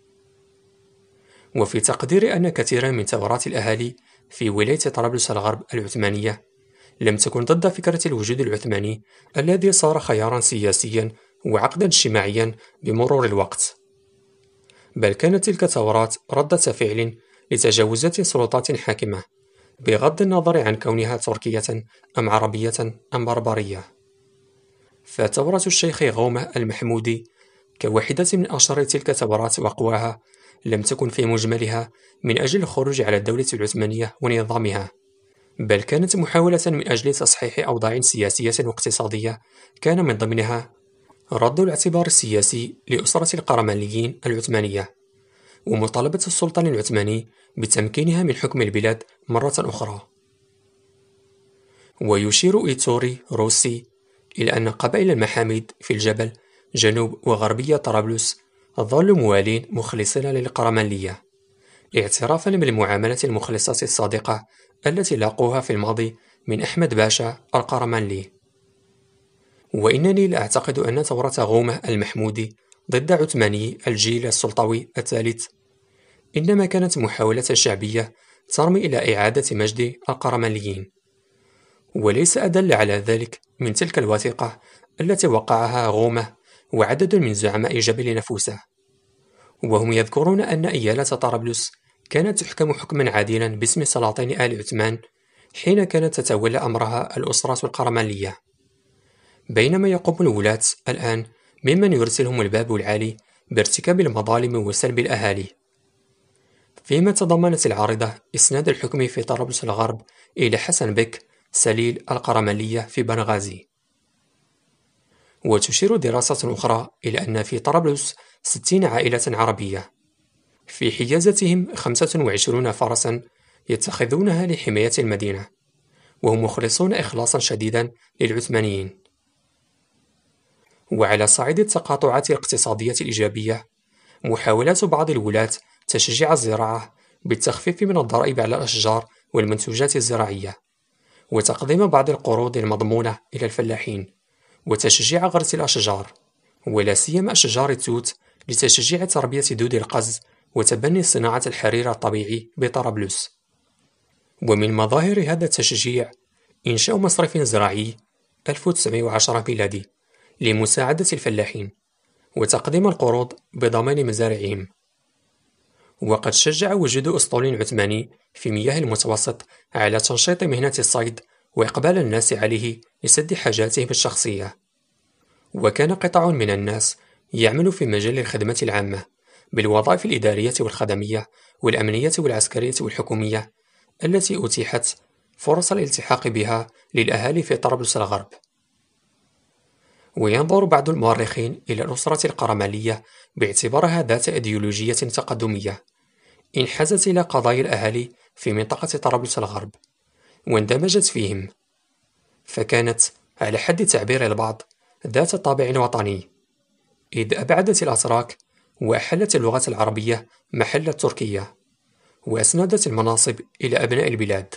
وفي تقدير أن كثيرا من ثورات الأهالي في ولاية طرابلس الغرب العثمانية لم تكن ضد فكرة الوجود العثماني الذي صار خيارا سياسيا وعقدا اجتماعيا بمرور الوقت، بل كانت تلك الثورات ردة فعل لتجاوزات سلطات حاكمة بغض النظر عن كونها تركية أم عربية أم بربرية. فثورة الشيخ غومة المحمودي كواحدة من أشهر تلك الثورات وأقواها لم تكن في مجملها من أجل الخروج على الدولة العثمانية ونظامها، بل كانت محاولة من أجل تصحيح أوضاع سياسية واقتصادية كان من ضمنها رد الاعتبار السياسي لأسرة القرمانليين العثمانية، ومطالبة السلطان العثماني بتمكينها من حكم البلاد مرة أخرى. ويشير إيتوري روسي إلى أن قبائل المحاميد في الجبل جنوب وغربية طرابلس ظلوا موالين مخلصين للقرمانلية، اعترافا بالمعاملة المخلصة الصادقة التي لاقوها في الماضي من أحمد باشا القرمانلي. وإنني لا أعتقد أن ثورة غومة المحمودي ضد عثماني الجيل السلطوي الثالث إنما كانت محاولة شعبية ترمي إلى إعادة مجد القرمانليين، وليس أدل على ذلك من تلك الوثيقة التي وقعها غومة وعدد من زعماء جبل نفوسة، وهم يذكرون أن إيالة طرابلس كانت تحكم حكما عادلا باسم سلاطين آل عثمان حين كانت تتولى أمرها الأسرة القرمانلية، بينما يقوم الولاة الآن ممن يرسلهم الباب العالي بارتكاب المظالم وسلب الأهالي. فيما تضمنت العارضة إسناد الحكم في طرابلس الغرب إلى حسن بك سليل القرمانلية في بنغازي. وتشير دراسة أخرى إلى أن في طرابلس 60 عائلة عربية في حيازتهم 25 فرسا يتخذونها لحماية المدينة، وهم مخلصون إخلاصا شديدا للعثمانيين. وعلى صعيد التقاطعات الاقتصادية الإيجابية، محاولات بعض الولاة تشجيع الزراعة بالتخفيف من الضرائب على الأشجار والمنتوجات الزراعية، وتقديم بعض القروض المضمونة إلى الفلاحين، وتشجيع غرس الأشجار، ولا سيما أشجار التوت لتشجيع تربية دود القز وتبني صناعة الحرير الطبيعي بطرابلس. ومن مظاهر هذا التشجيع إنشاء مصرف زراعي 1910 ميلادي لمساعدة الفلاحين وتقديم القروض بضمان مزارعهم. وقد شجع وجود أسطول عثماني في مياه المتوسط على تنشيط مهنة الصيد وإقبال الناس عليه لسد حاجاتهم الشخصية. وكان قطاع من الناس يعمل في مجال الخدمة العامة بالوظائف الإدارية والخدمية والأمنية والعسكرية والحكومية التي أتيحت فرص الالتحاق بها للأهالي في طرابلس الغرب. وينظر بعض المؤرخين إلى الأسرة القرمالية باعتبارها ذات أيديولوجية تقدمية انحازت إلى قضايا الأهالي في منطقة طرابلس الغرب واندمجت فيهم، فكانت على حد تعبير البعض ذات طابع وطني، إذ أبعدت الأتراك وأحلت اللغة العربية محل التركية وأسندت المناصب إلى أبناء البلاد.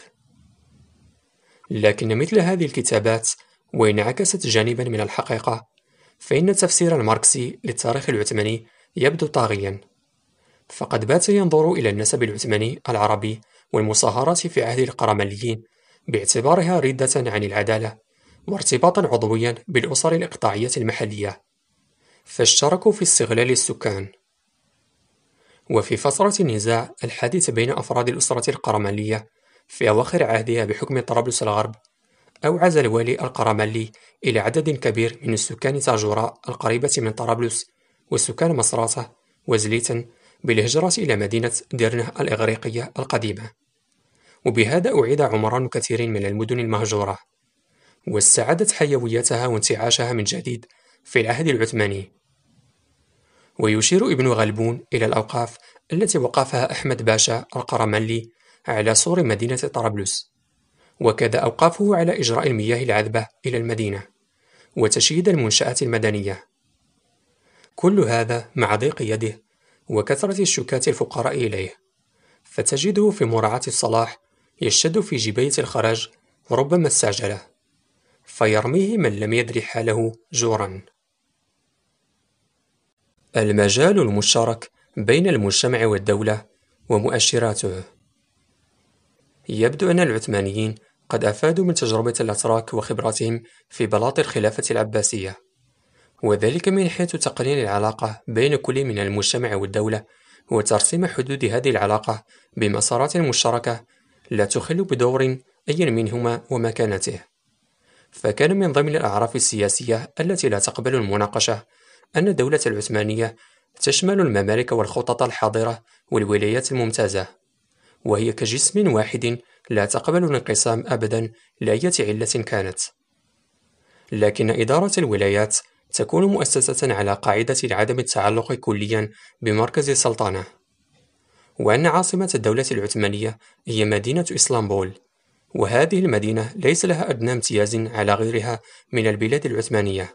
لكن مثل هذه الكتابات وإن عكست جانبا من الحقيقة، فإن التفسير الماركسي للتاريخ العثماني يبدو طاغيا، فقد بات ينظر إلى النسب العثماني العربي والمصاهرات في عهد القرمليين باعتبارها ردة عن العدالة وارتباطا عضويا بالأسر الإقطاعية المحلية، فاشتركوا في استغلال السكان. وفي فترة النزاع الحادث بين أفراد الأسرة القرملية في أواخر عهدها بحكم طرابلس الغرب، أوعز الوالي القرملي إلى عدد كبير من السكان تاجوراء القريبة من طرابلس وسكان مصراتة وزليتن بالهجرة إلى مدينة ديرنه الإغريقية القديمة، وبهذا أعيد عمران كثير من المدن المهجورة واستعادت حيويتها وانتعاشها من جديد في العهد العثماني. ويشير ابن غلبون إلى الأوقاف التي وقفها أحمد باشا القرملي على سور مدينة طرابلس، وكذا أوقافه على إجراء المياه العذبة إلى المدينة وتشييد المنشآت المدنية، كل هذا مع ضيق يده وكثرة الشكاة الفقراء إليه، فتجده في مراعاة الصلاح يشتد في جباية الخراج وربما استعجله فيرميه من لم يدري حاله جورا. المجال المشترك بين المجتمع والدولة ومؤشراته. يبدو أن العثمانيين قد أفادوا من تجربة الأتراك وخبراتهم في بلاط الخلافة العباسية، وذلك من حيث تقنين العلاقة بين كل من المجتمع والدولة وترسيم حدود هذه العلاقة بمسارات مشتركة لا تخل بدور أي منهما ومكانته. فكان من ضمن الأعراف السياسية التي لا تقبل المناقشة أن الدولة العثمانية تشمل الممالك والخطط الحاضرة والولايات الممتازة، وهي كجسم واحد لا تقبل الانقسام أبدا لأية علة كانت. لكن إدارة الولايات تكون مؤسسة على قاعدة عدم التعلق كليا بمركز السلطنة، وأن عاصمة الدولة العثمانية هي مدينة إسطنبول، وهذه المدينة ليس لها أدنى امتياز على غيرها من البلاد العثمانية.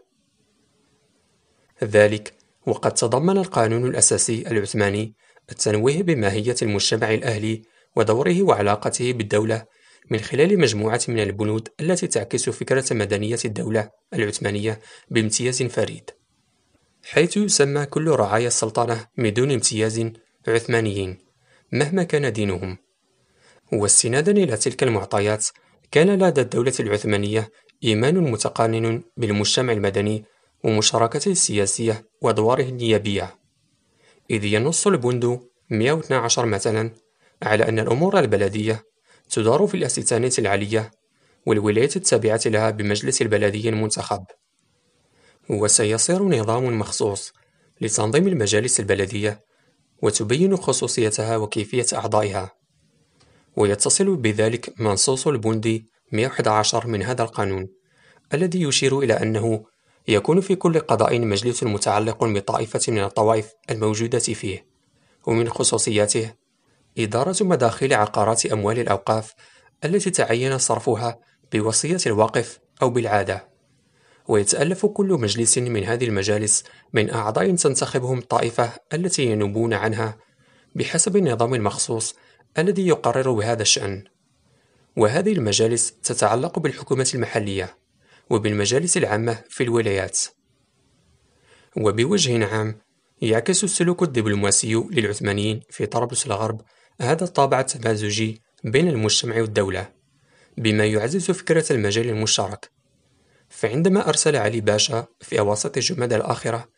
ذلك وقد تضمن القانون الأساسي العثماني التنويه بماهية المجتمع الأهلي ودوره وعلاقته بالدولة من خلال مجموعة من البنود التي تعكس فكرة مدنية الدولة العثمانية بامتياز فريد، حيث يسمى كل رعايا السلطنة بدون امتياز عثمانيين مهما كان دينهم. واستنادا إلى تلك المعطيات كان لدى الدولة العثمانية إيمان متقارن بالمجتمع المدني ومشاركته السياسية وأدواره النيابية، إذ ينص البند 112 مثلا على أن الأمور البلدية تدار في الاستثانية العلية والولاية التابعة لها بمجلس البلدي المنتخب، وسيصير نظام مخصوص لتنظيم المجالس البلدية وتبين خصوصيتها وكيفية أعضائها. ويتصل بذلك منصوص البند 111 من هذا القانون الذي يشير إلى أنه يكون في كل قضاء مجلس متعلق بطائفة من الطوائف الموجودة فيه، ومن خصوصياته إدارة مداخيل عقارات أموال الأوقاف التي تعين صرفها بوصية الواقف أو بالعادة. ويتألف كل مجلس من هذه المجالس من أعضاء تنتخبهم الطائفة التي ينوبون عنها بحسب النظام المخصوص الذي يقرر بهذا الشأن. وهذه المجالس تتعلق بالحكومة المحلية وبالمجالس العامة في الولايات. وبوجه عام يعكس السلوك الدبلوماسي للعثمانيين في طرابلس الغرب هذا الطابع التمازجي بين المجتمع والدولة، بما يعزز فكرة المجال المشترك. فعندما أرسل علي باشا في أواسط جمادى الآخرة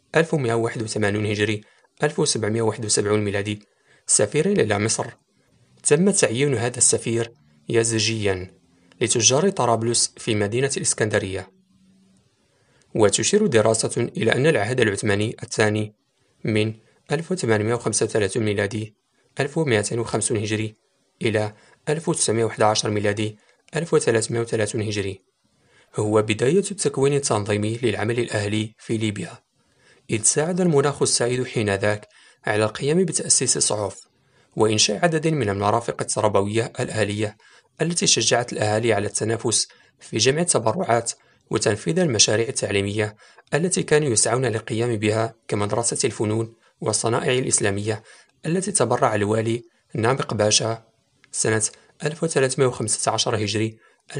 1181 هجري 1771 ميلادي سفيرا إلى مصر، تم تعيين هذا السفير يزجيا لتجار طرابلس في مدينة الإسكندرية. وتشير دراسة إلى أن العهد العثماني الثاني من 1835 ميلادي 1250 هجري إلى 1911 ميلادي 1330 هجري هو بداية التكوين التنظيمي للعمل الأهلي في ليبيا، إذ ساعد المناخ السائد حينذاك على القيام بتأسيس صحف وإنشاء عدد من المرافق التربوية الأهلية التي شجعت الأهالي على التنافس في جمع التبرعات وتنفيذ المشاريع التعليمية التي كانوا يسعون للقيام بها كمدرسة الفنون والصنائع الإسلامية التي تبرع الوالي نامق باشا سنة 1315 هجري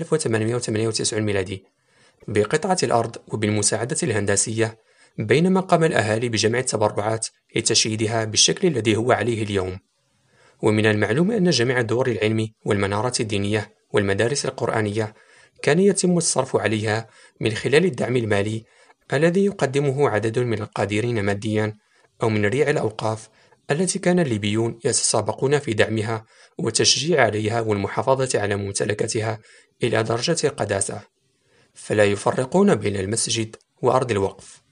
1898 ميلادي بقطعة الأرض وبالمساعدة الهندسية، بينما قام الأهالي بجمع التبرعات لتشييدها بالشكل الذي هو عليه اليوم. ومن المعلوم أن جميع الدور العلم والمنارات الدينية والمدارس القرآنية كان يتم الصرف عليها من خلال الدعم المالي الذي يقدمه عدد من القادرين ماديا أو من ريع الأوقاف التي كان الليبيون يتسابقون في دعمها والتشجيع عليها والمحافظة على ممتلكاتها إلى درجة القداسة، فلا يفرقون بين المسجد وأرض الوقف.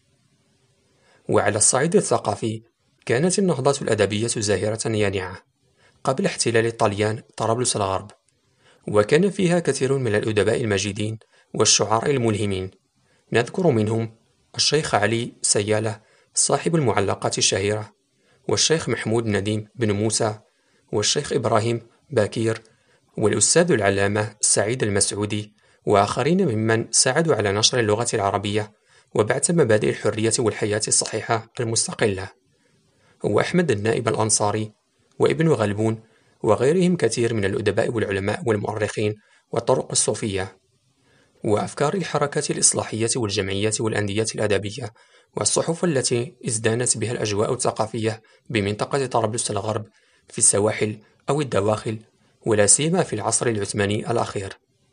وعلى الصعيد الثقافي كانت النهضة الأدبية زاهرة يانعة قبل احتلال الطليان طرابلس الغرب، وكان فيها كثير من الأدباء المجيدين والشعراء الملهمين. نذكر منهم الشيخ علي سيالة صاحب المعلقات الشهيرة، والشيخ محمود نديم بن موسى، والشيخ إبراهيم باكير، والأستاذ العلامة سعيد المسعودي، وآخرين ممن ساعدوا على نشر اللغة العربية وبعث مبادئ الحرية والحياة الصحيحة المستقلة، وأحمد النائب الأنصاري وابن غلبون وغيرهم كثير من الأدباء والعلماء والمؤرخين والطرق الصوفية. وأفكار الحركات الإصلاحية والجمعيات والأندية الأدبية والصحف التي ازدانت بها الأجواء الثقافية بمنطقة طرابلس الغرب في السواحل أو الدواخل، ولا سيما في العصر العثماني الأخير،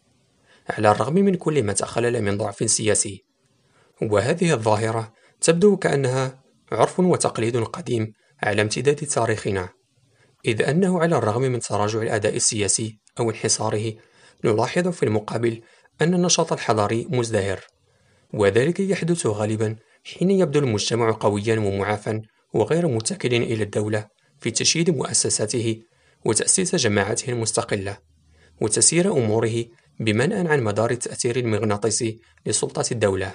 على الرغم من كل ما تخلل من ضعف سياسي. وهذه الظاهرة تبدو كأنها عرف وتقليد قديم على امتداد تاريخنا، إذ أنه على الرغم من تراجع الأداء السياسي أو انحصاره نلاحظ في المقابل أن النشاط الحضاري مزدهر، وذلك يحدث غالبا حين يبدو المجتمع قويا ومعافا وغير متكل إلى الدولة في تشييد مؤسساته وتأسيس جماعاته المستقلة، وتسير أموره بمنأى عن مدار التأثير المغناطيسي لسلطة الدولة.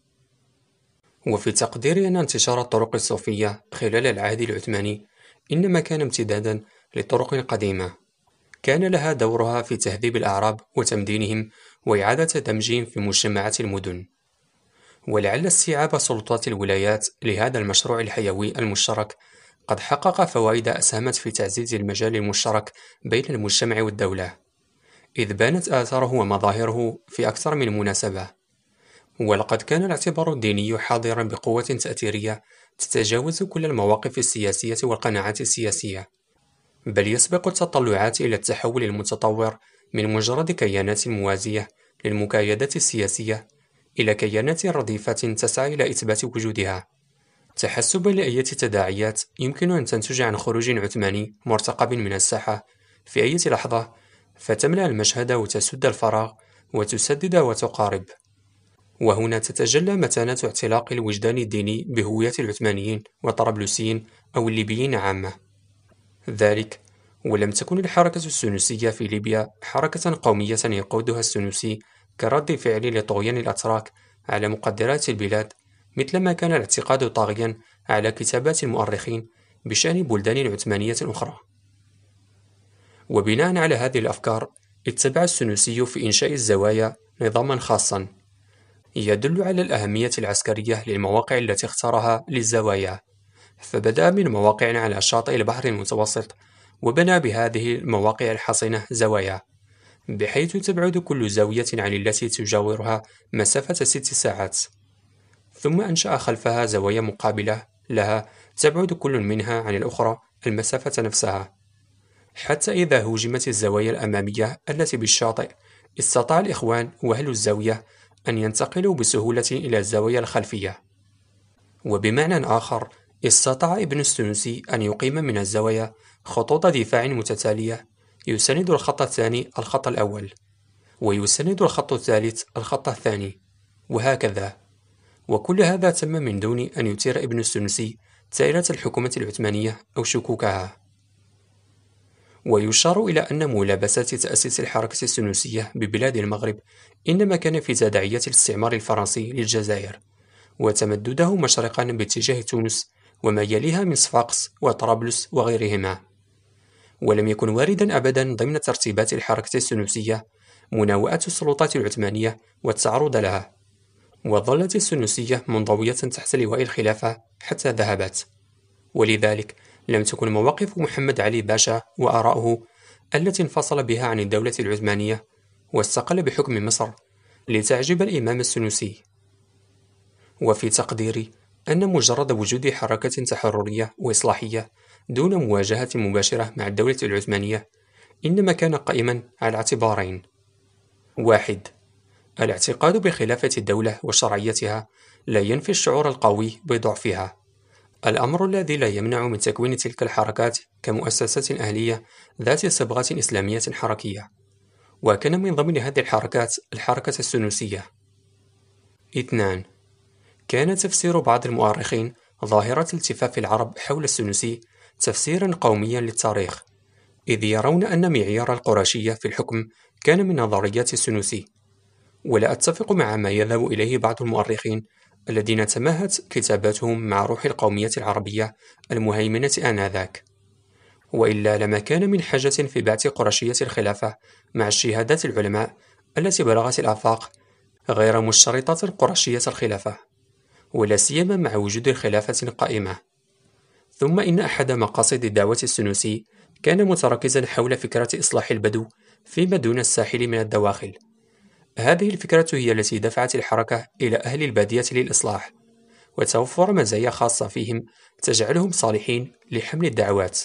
وفي تقديري أن انتشار الطرق الصوفية خلال العهد العثماني إنما كان امتدادا لطرق قديمة كان لها دورها في تهذيب الأعراب وتمدينهم وإعادة دمجهم في مجتمعات المدن. ولعل استيعاب سلطات الولايات لهذا المشروع الحيوي المشترك قد حقق فوائد أسهمت في تعزيز المجال المشترك بين المجتمع والدولة، إذ بانت آثاره ومظاهره في أكثر من مناسبة. ولقد كان الاعتبار الديني حاضرا بقوة تأثيرية تتجاوز كل المواقف السياسية والقناعات السياسية، بل يسبق التطلعات إلى التحول المتطور من مجرد كيانات موازية للمكايدات السياسية إلى كيانات رديفة تسعى إلى إثبات وجودها، تحسبا لأية تداعيات يمكن أن تنتج عن خروج عثماني مرتقب من الساحة في أي لحظة، فتملأ المشهد وتسد الفراغ وتسدد وتقارب. وهنا تتجلى متانة اعتلاق الوجدان الديني بهوية العثمانيين والطرابلسيين أو الليبيين عامة. ذلك ولم تكن الحركة السنوسية في ليبيا حركة قومية يقودها السنوسي كرد فعل لطغيان الأتراك على مقدرات البلاد، مثلما كان الاعتقاد طاغيا على كتابات المؤرخين بشأن بلدان عثمانية أخرى. وبناء على هذه الأفكار اتبع السنوسي في إنشاء الزوايا نظاما خاصا يدل على الأهمية العسكرية للمواقع التي اختارها للزوايا، فبدأ من مواقع على شاطئ البحر المتوسط وبنى بهذه المواقع الحصينة زوايا، بحيث تبعد كل زاوية عن التي تجاورها مسافة 6 ساعات. ثم أنشأ خلفها زوايا مقابلة لها تبعد كل منها عن الأخرى المسافة نفسها، حتى إذا هوجمت الزوايا الأمامية التي بالشاطئ استطاع الإخوان وأهل الزاوية أن ينتقلوا بسهولة إلى الزوايا الخلفية. وبمعنى آخر، استطاع ابن السنوسي أن يقيم من الزوايا خطوط دفاع متتالية يساند الخط الثاني الخط الأول، ويساند الخط الثالث الخط الثاني، وهكذا. وكل هذا تم من دون أن يثير ابن السنوسي ثائرة الحكومة العثمانية أو شكوكها. ويشار إلى أن ملابسات تأسيس الحركة السنوسية ببلاد المغرب إنما كان في تداعية الاستعمار الفرنسي للجزائر، وتمدده مشرقا باتجاه تونس وما يليها من صفاقس وطرابلس وغيرهما. ولم يكن واردا أبدا ضمن ترتيبات الحركة السنوسية مناوئة السلطات العثمانية والتعرض لها، وظلت السنوسية منضوية تحت لواء الخلافة حتى ذهبت. ولذلك لم تكن مواقف محمد علي باشا وآراؤه التي انفصل بها عن الدولة العثمانية واستقل بحكم مصر لتعجب الإمام السنوسي. وفي تقديري أن مجرد وجود حركة تحررية وإصلاحية دون مواجهة مباشرة مع الدولة العثمانية إنما كان قائما على اعتبارين: 1. الاعتقاد بخلافة الدولة وشرعيتها لا ينفي الشعور القوي بضعفها، الأمر الذي لا يمنع من تكوين تلك الحركات كمؤسسات أهلية ذات صبغة إسلامية حركية، وكان من ضمن هذه الحركات الحركة السنوسية. 2. كان تفسير بعض المؤرخين ظاهرة التفاف العرب حول السنوسي تفسيرا قوميا للتاريخ، إذ يرون أن معيار القرشية في الحكم كان من نظريات السنوسي. ولا أتفق مع ما يذهب إليه بعض المؤرخين الذين تماهت كتاباتهم مع روح القومية العربية المهيمنة آنذاك، وإلا لما كان من حاجة في بعث قرشية الخلافة مع الشهادات العلماء التي بلغت الآفاق غير مشترطة قرشية الخلافة، ولا سيما مع وجود خلافة قائمة. ثم إن أحد مقاصد الدعوة السنوسي كان متركزا حول فكرة إصلاح البدو فيما دون الساحل من الدواخل. هذه الفكرة هي التي دفعت الحركة إلى أهل البادية للإصلاح وتوفر مزايا خاصة فيهم تجعلهم صالحين لحمل الدعوات.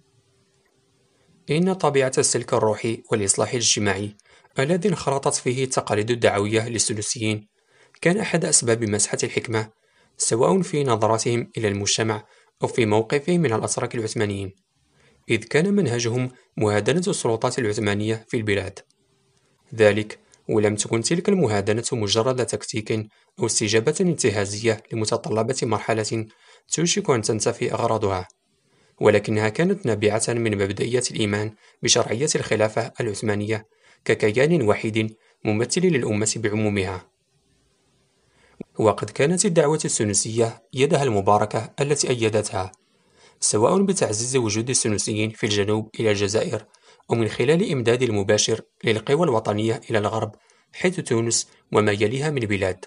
إن طبيعة السلك الروحي والإصلاح الاجتماعي الذي انخرطت فيه التقاليد الدعوية للسنوسيين كان أحد أسباب مسحة الحكمة، سواء في نظرتهم إلى المجتمع أو في موقفهم من الأتراك العثمانيين، إذ كان منهجهم مهادنة السلطات العثمانية في البلاد. ذلك ولم تكن تلك المهادنة مجرد تكتيك أو استجابة انتهازية لمتطلبات مرحلة توشك أن تنتفي أغراضها، ولكنها كانت نابعة من مبدئية الإيمان بشرعية الخلافة العثمانية ككيان وحيد ممثل للأمة بعمومها. وقد كانت الدعوة السنوسية يدها المباركة التي أيدتها، سواء بتعزيز وجود السنوسيين في الجنوب إلى الجزائر أو من خلال إمداد المباشر للقوى الوطنية إلى الغرب حيث تونس وما يليها من بلاد.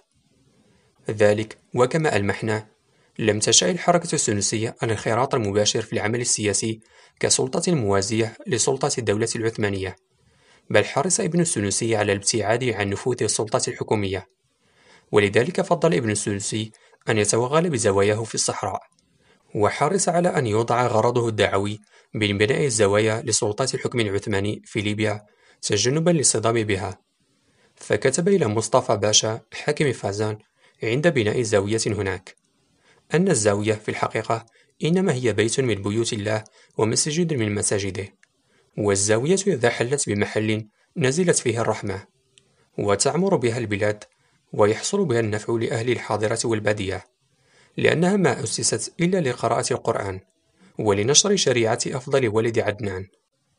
ذلك وكما ألمحنا لم تشأ الحركة السنوسية الانخراط المباشر في العمل السياسي كسلطة موازية لسلطة الدولة العثمانية، بل حرص ابن السنوسي على الابتعاد عن نفوذ السلطة الحكومية، ولذلك فضل ابن السنوسي أن يتوغل بزواياه في الصحراء، وحرص على أن يوضع غرضه الدعوي بين بناء الزوايا لسلطات الحكم العثماني في ليبيا تجنبا للصدام بها. فكتب إلى مصطفى باشا حاكم فازان عند بناء زاوية هناك أن الزاوية في الحقيقة إنما هي بيت من بيوت الله ومسجد من مساجده، والزاوية إذا حلت بمحل نزلت فيها الرحمة وتعمر بها البلاد ويحصل بها النفع لأهل الحاضرة والبادية، لأنها ما أسست إلا لقراءة القرآن ولنشر شريعة أفضل ولد عدنان.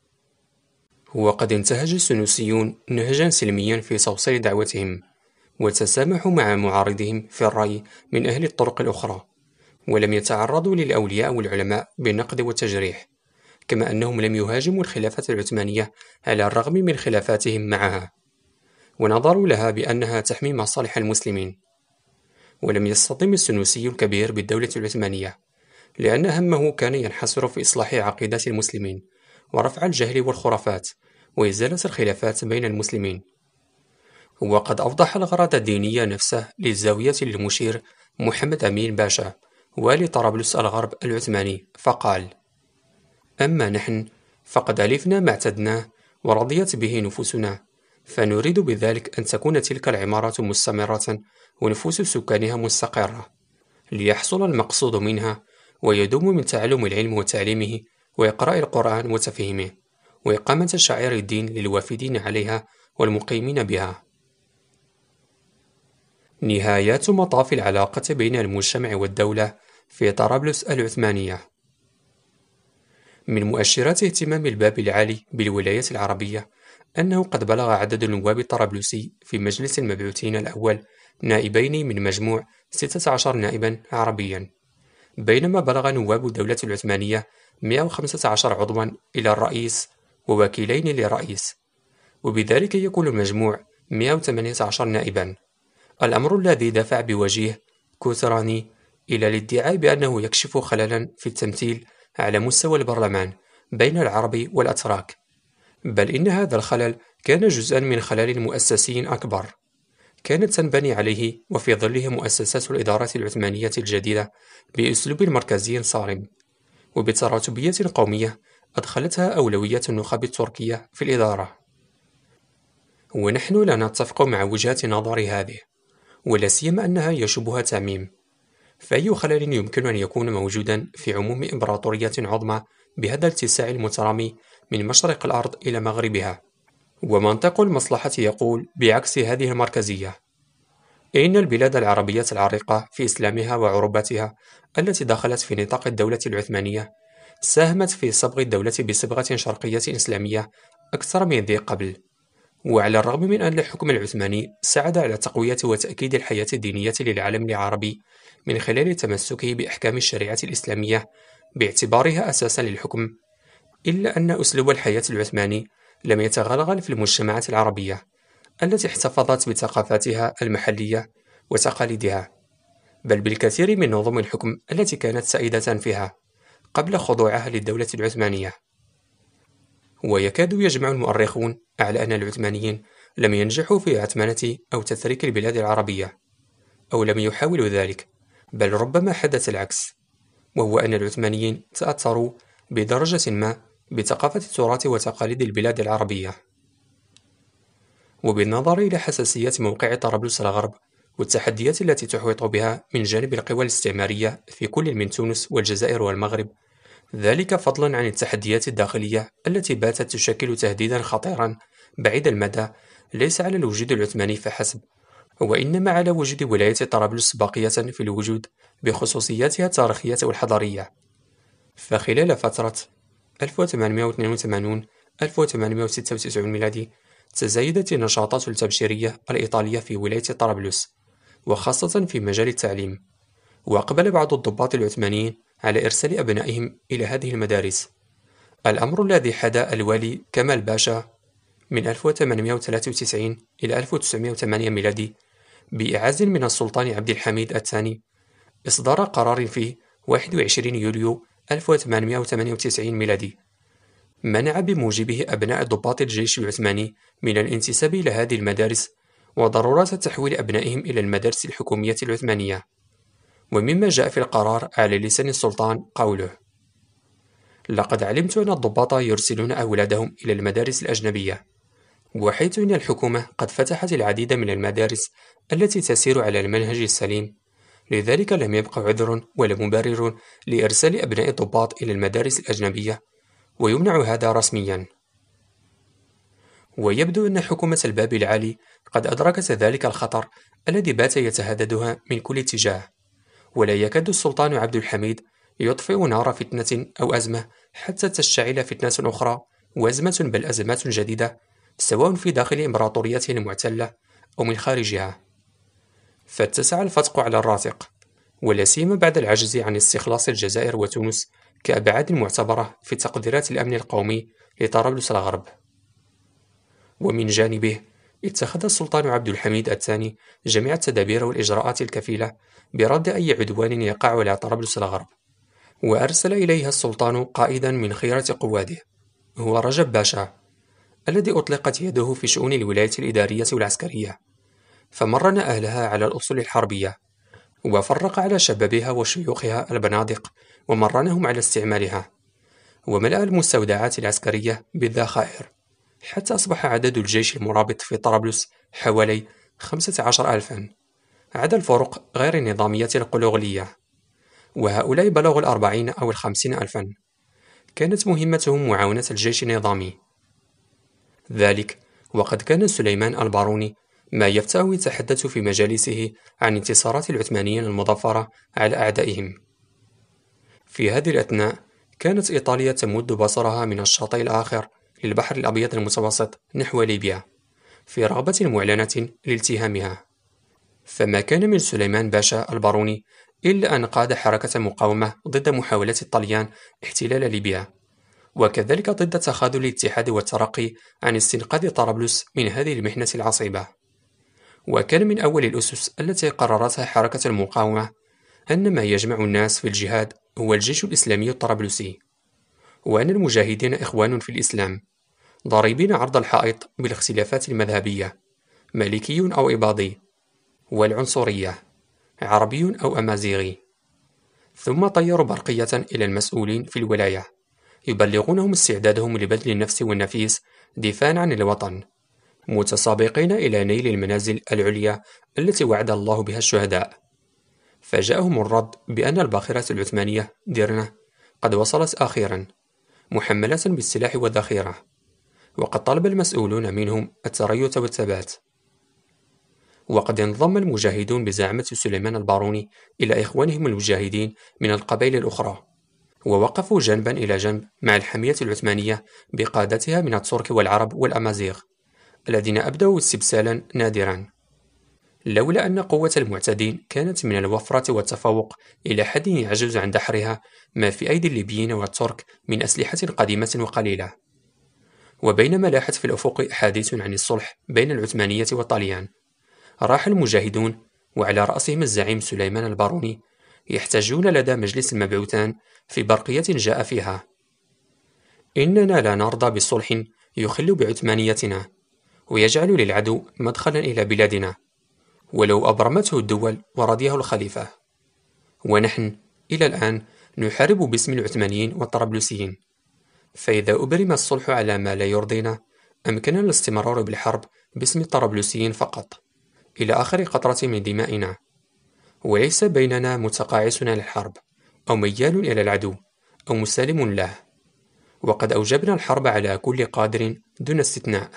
وقد انتهج السنوسيون نهجا سلميا في توصيل دعوتهم، وتسامحوا مع معارضهم في الرأي من أهل الطرق الأخرى، ولم يتعرضوا للأولياء والعلماء بالنقد والتجريح، كما أنهم لم يهاجموا الخلافة العثمانية على الرغم من خلافاتهم معها، ونظروا لها بأنها تحمي مصالح المسلمين. ولم يصطدم السنوسي الكبير بالدولة العثمانية، لأن همه كان ينحصر في إصلاح عقيدة المسلمين ورفع الجهل والخرافات وإزالة الخلافات بين المسلمين. وقد أوضح الغرض الديني نفسه للزاوية للمشير محمد أمين باشا والي طرابلس الغرب العثماني، فقال: أما نحن فقد ألفنا ما اعتدناه ورضيت به نفوسنا، فنريد بذلك أن تكون تلك العمارة مستمرة ونفوس سكانها مستقرة، ليحصل المقصود منها ويدوم من تعلم العلم وتعليمه وإقراء القرآن وتفهيمه وإقامة شعائر الدين للوافدين عليها والمقيمين بها. نهايات مطاف العلاقة بين المجتمع والدولة في طرابلس العثمانية. من مؤشرات اهتمام الباب العالي بالولايات العربية أنه قد بلغ عدد النواب الطرابلسي في مجلس المبعوثين الأول نائبين من مجموع 16 نائبا عربيا، بينما بلغ نواب الدولة العثمانية 115 عضوا إلى الرئيس ووكيلين للرئيس، وبذلك يكون المجموع 118 نائبا، الأمر الذي دفع بوجيه كوتراني إلى الادعاء بأنه يكشف خللا في التمثيل على مستوى البرلمان بين العرب والأتراك، بل إن هذا الخلل كان جزءا من خلل مؤسسي أكبر كانت تنبني عليه وفي ظله مؤسسات الإدارة العثمانية الجديدة بأسلوب مركزي صارم وبتراتبية قومية أدخلتها أولوية النخب التركية في الإدارة. ونحن لا نتفق مع وجهة نظر هذه، ولا سيما أنها يشبه تعميم، فأي خلل يمكن أن يكون موجودا في عموم إمبراطورية عظمى بهذا الاتساع المترامي من مشرق الأرض إلى مغربها؟ ومنطق المصلحة يقول بعكس هذه المركزية. إن البلاد العربية العريقة في إسلامها وعروبتها التي دخلت في نطاق الدولة العثمانية ساهمت في صبغ الدولة بصبغة شرقية إسلامية أكثر من ذي قبل، وعلى الرغم من أن الحكم العثماني ساعد على تقوية وتأكيد الحياة الدينية للعالم العربي من خلال تمسكه بأحكام الشريعة الإسلامية باعتبارها أساسا للحكم، إلا أن أسلوب الحياة العثماني لم يتغلغل في المجتمعات العربية التي احتفظت بثقافتها المحلية وتقاليدها، بل بالكثير من نظم الحكم التي كانت سائدة فيها قبل خضوعها للدولة العثمانية. ويكاد يجمع المؤرخون على أن العثمانيين لم ينجحوا في عثمنة أو تثريك البلاد العربية، أو لم يحاولوا ذلك، بل ربما حدث العكس، وهو أن العثمانيين تأثروا بدرجة ما بثقافة التراث وتقاليد البلاد العربية. وبالنظر إلى حساسية موقع طرابلس الغرب والتحديات التي تحيط بها من جانب القوى الاستعمارية في كل من تونس والجزائر والمغرب، ذلك فضلا عن التحديات الداخلية التي باتت تشكل تهديدا خطيرا بعيد المدى ليس على الوجود العثماني فحسب، وإنما على وجود ولاية طرابلس باقية في الوجود بخصوصياتها التاريخية والحضارية. فخلال فترة 1882-1896 ميلادي تزايدت النشاطات التبشيرية الإيطالية في ولاية طرابلس، وخاصة في مجال التعليم، وأقبل بعض الضباط العثمانيين على إرسال أبنائهم إلى هذه المدارس، الأمر الذي حدا الوالي كمال باشا من 1893 إلى 1908 ميلادي بإعاز من السلطان عبد الحميد الثاني إصدار قرار فيه 21 يوليو 1898 ميلادي منع بموجبه أبناء ضباط الجيش العثماني من الانتساب إلى هذه المدارس وضرورة تحويل أبنائهم إلى المدارس الحكومية العثمانية. ومما جاء في القرار على لسان السلطان قوله: لقد علمت أن الضباط يرسلون أولادهم إلى المدارس الأجنبية، وحيث أن الحكومة قد فتحت العديد من المدارس التي تسير على المنهج السليم، لذلك لم يبق عذر ولا مبرر لإرسال أبناء الضباط إلى المدارس الأجنبية، ويمنع هذا رسميا. ويبدو أن حكومة الباب العالي قد أدركت ذلك الخطر الذي بات يتهددها من كل اتجاه، ولا يكاد السلطان عبد الحميد يطفئ نار فتنة أو أزمة حتى تشتعل فتنة أخرى وأزمة بل أزمات جديدة، سواء في داخل إمبراطوريته المعتلة أو من خارجها. فاتسع الفتق على الراتق، ولا سيما بعد العجز عن استخلاص الجزائر وتونس كأبعاد معتبرة في تقديرات الأمن القومي لطرابلس الغرب. ومن جانبه اتخذ السلطان عبد الحميد الثاني جميع التدابير والإجراءات الكفيلة برد أي عدوان يقع على طرابلس الغرب، وأرسل إليها السلطان قائدا من خيرة قواده هو رجب باشا، الذي أطلقت يده في شؤون الولاية الإدارية والعسكرية، فمرن أهلها على الأصول الحربية، وفرق على شبابها وشيوخها البنادق ومرنهم على استعمالها، وملأ المستودعات العسكرية بالذخائر، حتى أصبح عدد الجيش المرابط في طرابلس حوالي 15,000، عدا الفرق غير النظامية القلوغلية، وهؤلاء بلغوا 40 أو 50,000. كانت مهمتهم معاونة الجيش النظامي. ذلك وقد كان سليمان الباروني ما يفتأ يتحدث في مجالسه عن انتصارات العثمانيين المظفرة على أعدائهم. في هذه الأثناء كانت إيطاليا تمد بصرها من الشاطئ الآخر للبحر الأبيض المتوسط نحو ليبيا، في رغبة معلنة لالتهامها. فما كان من سليمان باشا الباروني إلا أن قاد حركة مقاومة ضد محاولات الطليان احتلال ليبيا، وكذلك ضد تخاذل الاتحاد والترقي عن استنقاذ طرابلس من هذه المحنة العصيبة. وكان من أول الأسس التي قررتها حركة المقاومة أن ما يجمع الناس في الجهاد هو الجيش الإسلامي الطرابلسي، وأن المجاهدين إخوان في الإسلام، ضاربين عرض الحائط بالاختلافات المذهبية، مالكي أو إباضي، والعنصرية، عربي أو أمازيغي. ثم طيروا برقية إلى المسؤولين في الولاية يبلغونهم استعدادهم لبذل النفس والنفيس دفاعا عن الوطن، متسابقين إلى نيل المنازل العليا التي وعد الله بها الشهداء. فجاءهم الرد بأن الباخرة العثمانية ديرنا قد وصلت أخيرا، محملة بالسلاح والذخيرة، وقد طلب المسؤولون منهم التريث والثبات. وقد انضم المجاهدون بزعامة سليمان الباروني إلى إخوانهم المجاهدين من القبائل الأخرى، ووقفوا جنبا إلى جنب مع الحمية العثمانية بقادتها من الترك والعرب والأمازيغ، الذين أبدوا استبسالا نادرا، لولا أن قوة المعتدين كانت من الوفرة والتفوق إلى حد يعجز عن دحرها ما في أيدي الليبيين والترك من أسلحة قديمة وقليلة. وبينما لاحت في الأفق أحاديث عن الصلح بين العثمانية والطليان، راح المجاهدون وعلى رأسهم الزعيم سليمان الباروني يحتجون لدى مجلس المبعوثان في برقية جاء فيها: إننا لا نرضى بصلح يخل بعثمانيتنا ويجعل للعدو مدخلا إلى بلادنا ولو أبرمته الدول ورضيه الخليفة، ونحن إلى الآن نحارب باسم العثمانيين والطرابلسيين، فإذا أبرم الصلح على ما لا يرضينا أمكننا الاستمرار بالحرب باسم الطرابلسيين فقط إلى آخر قطرة من دمائنا، وليس بيننا متقاعس على الحرب أو ميال إلى العدو أو مسالم له، وقد أوجبنا الحرب على كل قادر دون استثناء.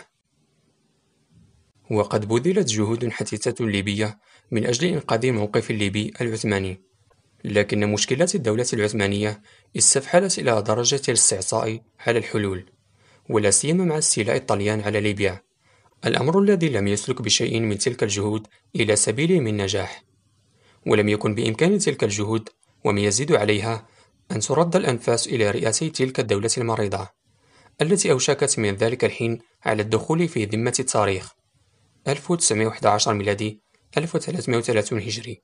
وقد بذلت جهود حثيثة ليبية من أجل إنقاذ الموقف الليبي العثماني، لكن مشكلات الدولة العثمانية استفحلت إلى درجة الاستعصاء على الحلول، ولا سيما مع استيلاء الطليان على ليبيا، الأمر الذي لم يسلك بشيء من تلك الجهود إلى سبيل من نجاح. ولم يكن بإمكان تلك الجهود وما يزيد عليها أن ترد الأنفاس إلى رئاسي تلك الدولة المريضة التي أوشكت من ذلك الحين على الدخول في ذمة التاريخ 1911 ميلادي 1330 هجري.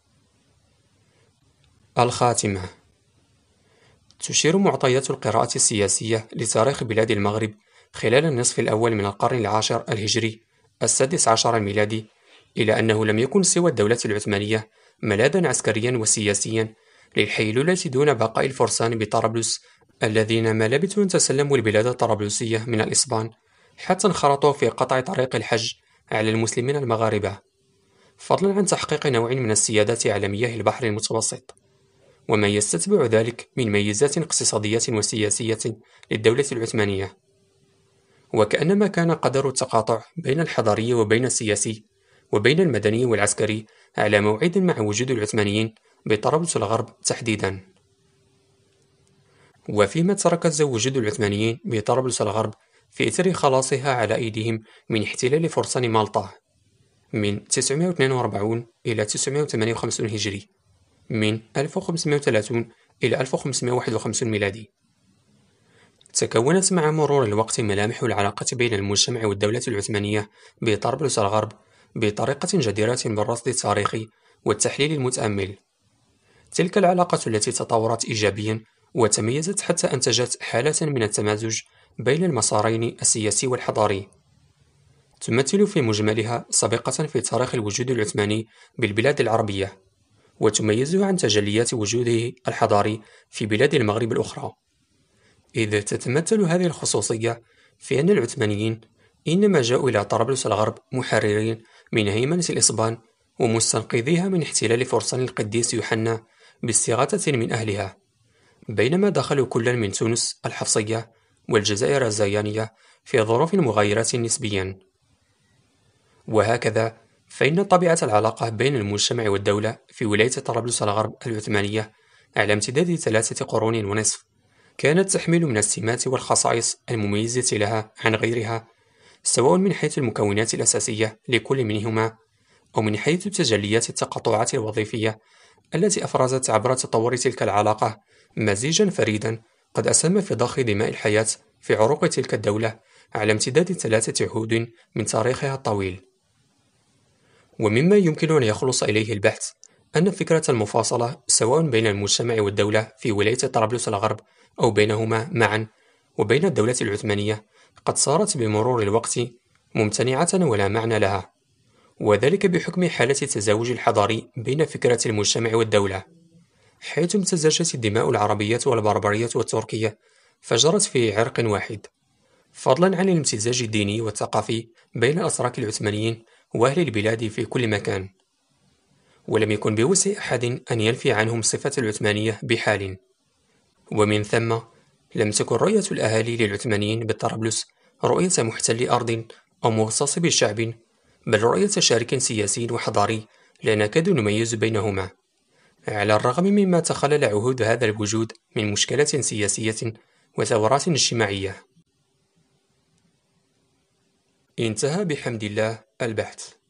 الخاتمة. تشير معطيات القراءة السياسية لتاريخ بلاد المغرب خلال النصف الأول من القرن العاشر الهجري 16 الميلادي إلى أنه لم يكن سوى الدولة العثمانية ملاذا عسكريا وسياسيا للحيلولة دون بقاء الفرسان بطرابلس الذين ما لبثوا أن تسلموا البلاد الطرابلسية من الإسبان حتى انخرطوا في قطع طريق الحج على المسلمين المغاربة، فضلا عن تحقيق نوع من السيادة على مياه البحر المتوسط، وما يستتبع ذلك من ميزات اقتصادية وسياسية للدولة العثمانية. وكأنما كان قدر التقاطع بين الحضاري وبين السياسي وبين المدني والعسكري على موعد مع وجود العثمانيين بطرابلس الغرب تحديدا. وفيما تركز وجود العثمانيين بطرابلس الغرب في إثر خلاصها على أيديهم من احتلال فرسان مالطا من 942 إلى 958 هجري، من 1530 إلى 1551 ميلادي. تكونت مع مرور الوقت ملامح العلاقة بين المجتمع والدولة العثمانية بطرابلس الغرب بطريقة جديرة بالرصد التاريخي والتحليل المتأمل. تلك العلاقة التي تطورت إيجابيا وتميزت حتى أنتجت حالة من التمازج بين المسارين السياسي والحضاري. تمثل في مجملها سابقة في تاريخ الوجود العثماني بالبلاد العربية، وتميزه عن تجليات وجوده الحضاري في بلاد المغرب الأخرى، إذ تتمثل هذه الخصوصية في أن العثمانيين إنما جاءوا إلى طرابلس الغرب محررين من هيمنة الإسبان ومستنقذيها من احتلال فرسان القديس يوحنا باستغاثة من أهلها، بينما دخلوا كلا من تونس الحفصية والجزائر الزيانية في ظروف مغايرة نسبيا. وهكذا فإن طبيعة العلاقة بين المجتمع والدولة في ولاية طرابلس الغرب العثمانية على امتداد 3 قرون ونصف كانت تحمل من السمات والخصائص المميزة لها عن غيرها، سواء من حيث المكونات الأساسية لكل منهما أو من حيث تجليات التقاطعات الوظيفية التي أفرزت عبر تطور تلك العلاقة مزيجا فريدا قد أسهم في ضخ دماء الحياة في عروق تلك الدولة على امتداد 3 عهود من تاريخها الطويل. ومما يمكن أن يخلص إليه البحث أن فكرة المفاصلة سواء بين المجتمع والدولة في ولاية طرابلس الغرب أو بينهما معا وبين الدولة العثمانية قد صارت بمرور الوقت ممتنعة ولا معنى لها، وذلك بحكم حالة التزاوج الحضاري بين فكرة المجتمع والدولة، حيث امتزجت الدماء العربية والبربرية والتركية فجرت في عرق واحد، فضلا عن الامتزاج الديني والثقافي بين الأتراك العثمانيين وأهل البلاد في كل مكان. ولم يكن بوسع أحد أن ينفي عنهم صفة العثمانية بحال. ومن ثم لم تكن رؤية الأهالي للعثمانيين بطرابلس رؤية محتل أرض أو مغتصب شعب، بل رؤية شارك سياسي وحضاري لا نكاد نميز بينهما، على الرغم مما تخلل عهود هذا الوجود من مشكلات سياسية وثورات اجتماعية. انتهى بحمد الله البحث.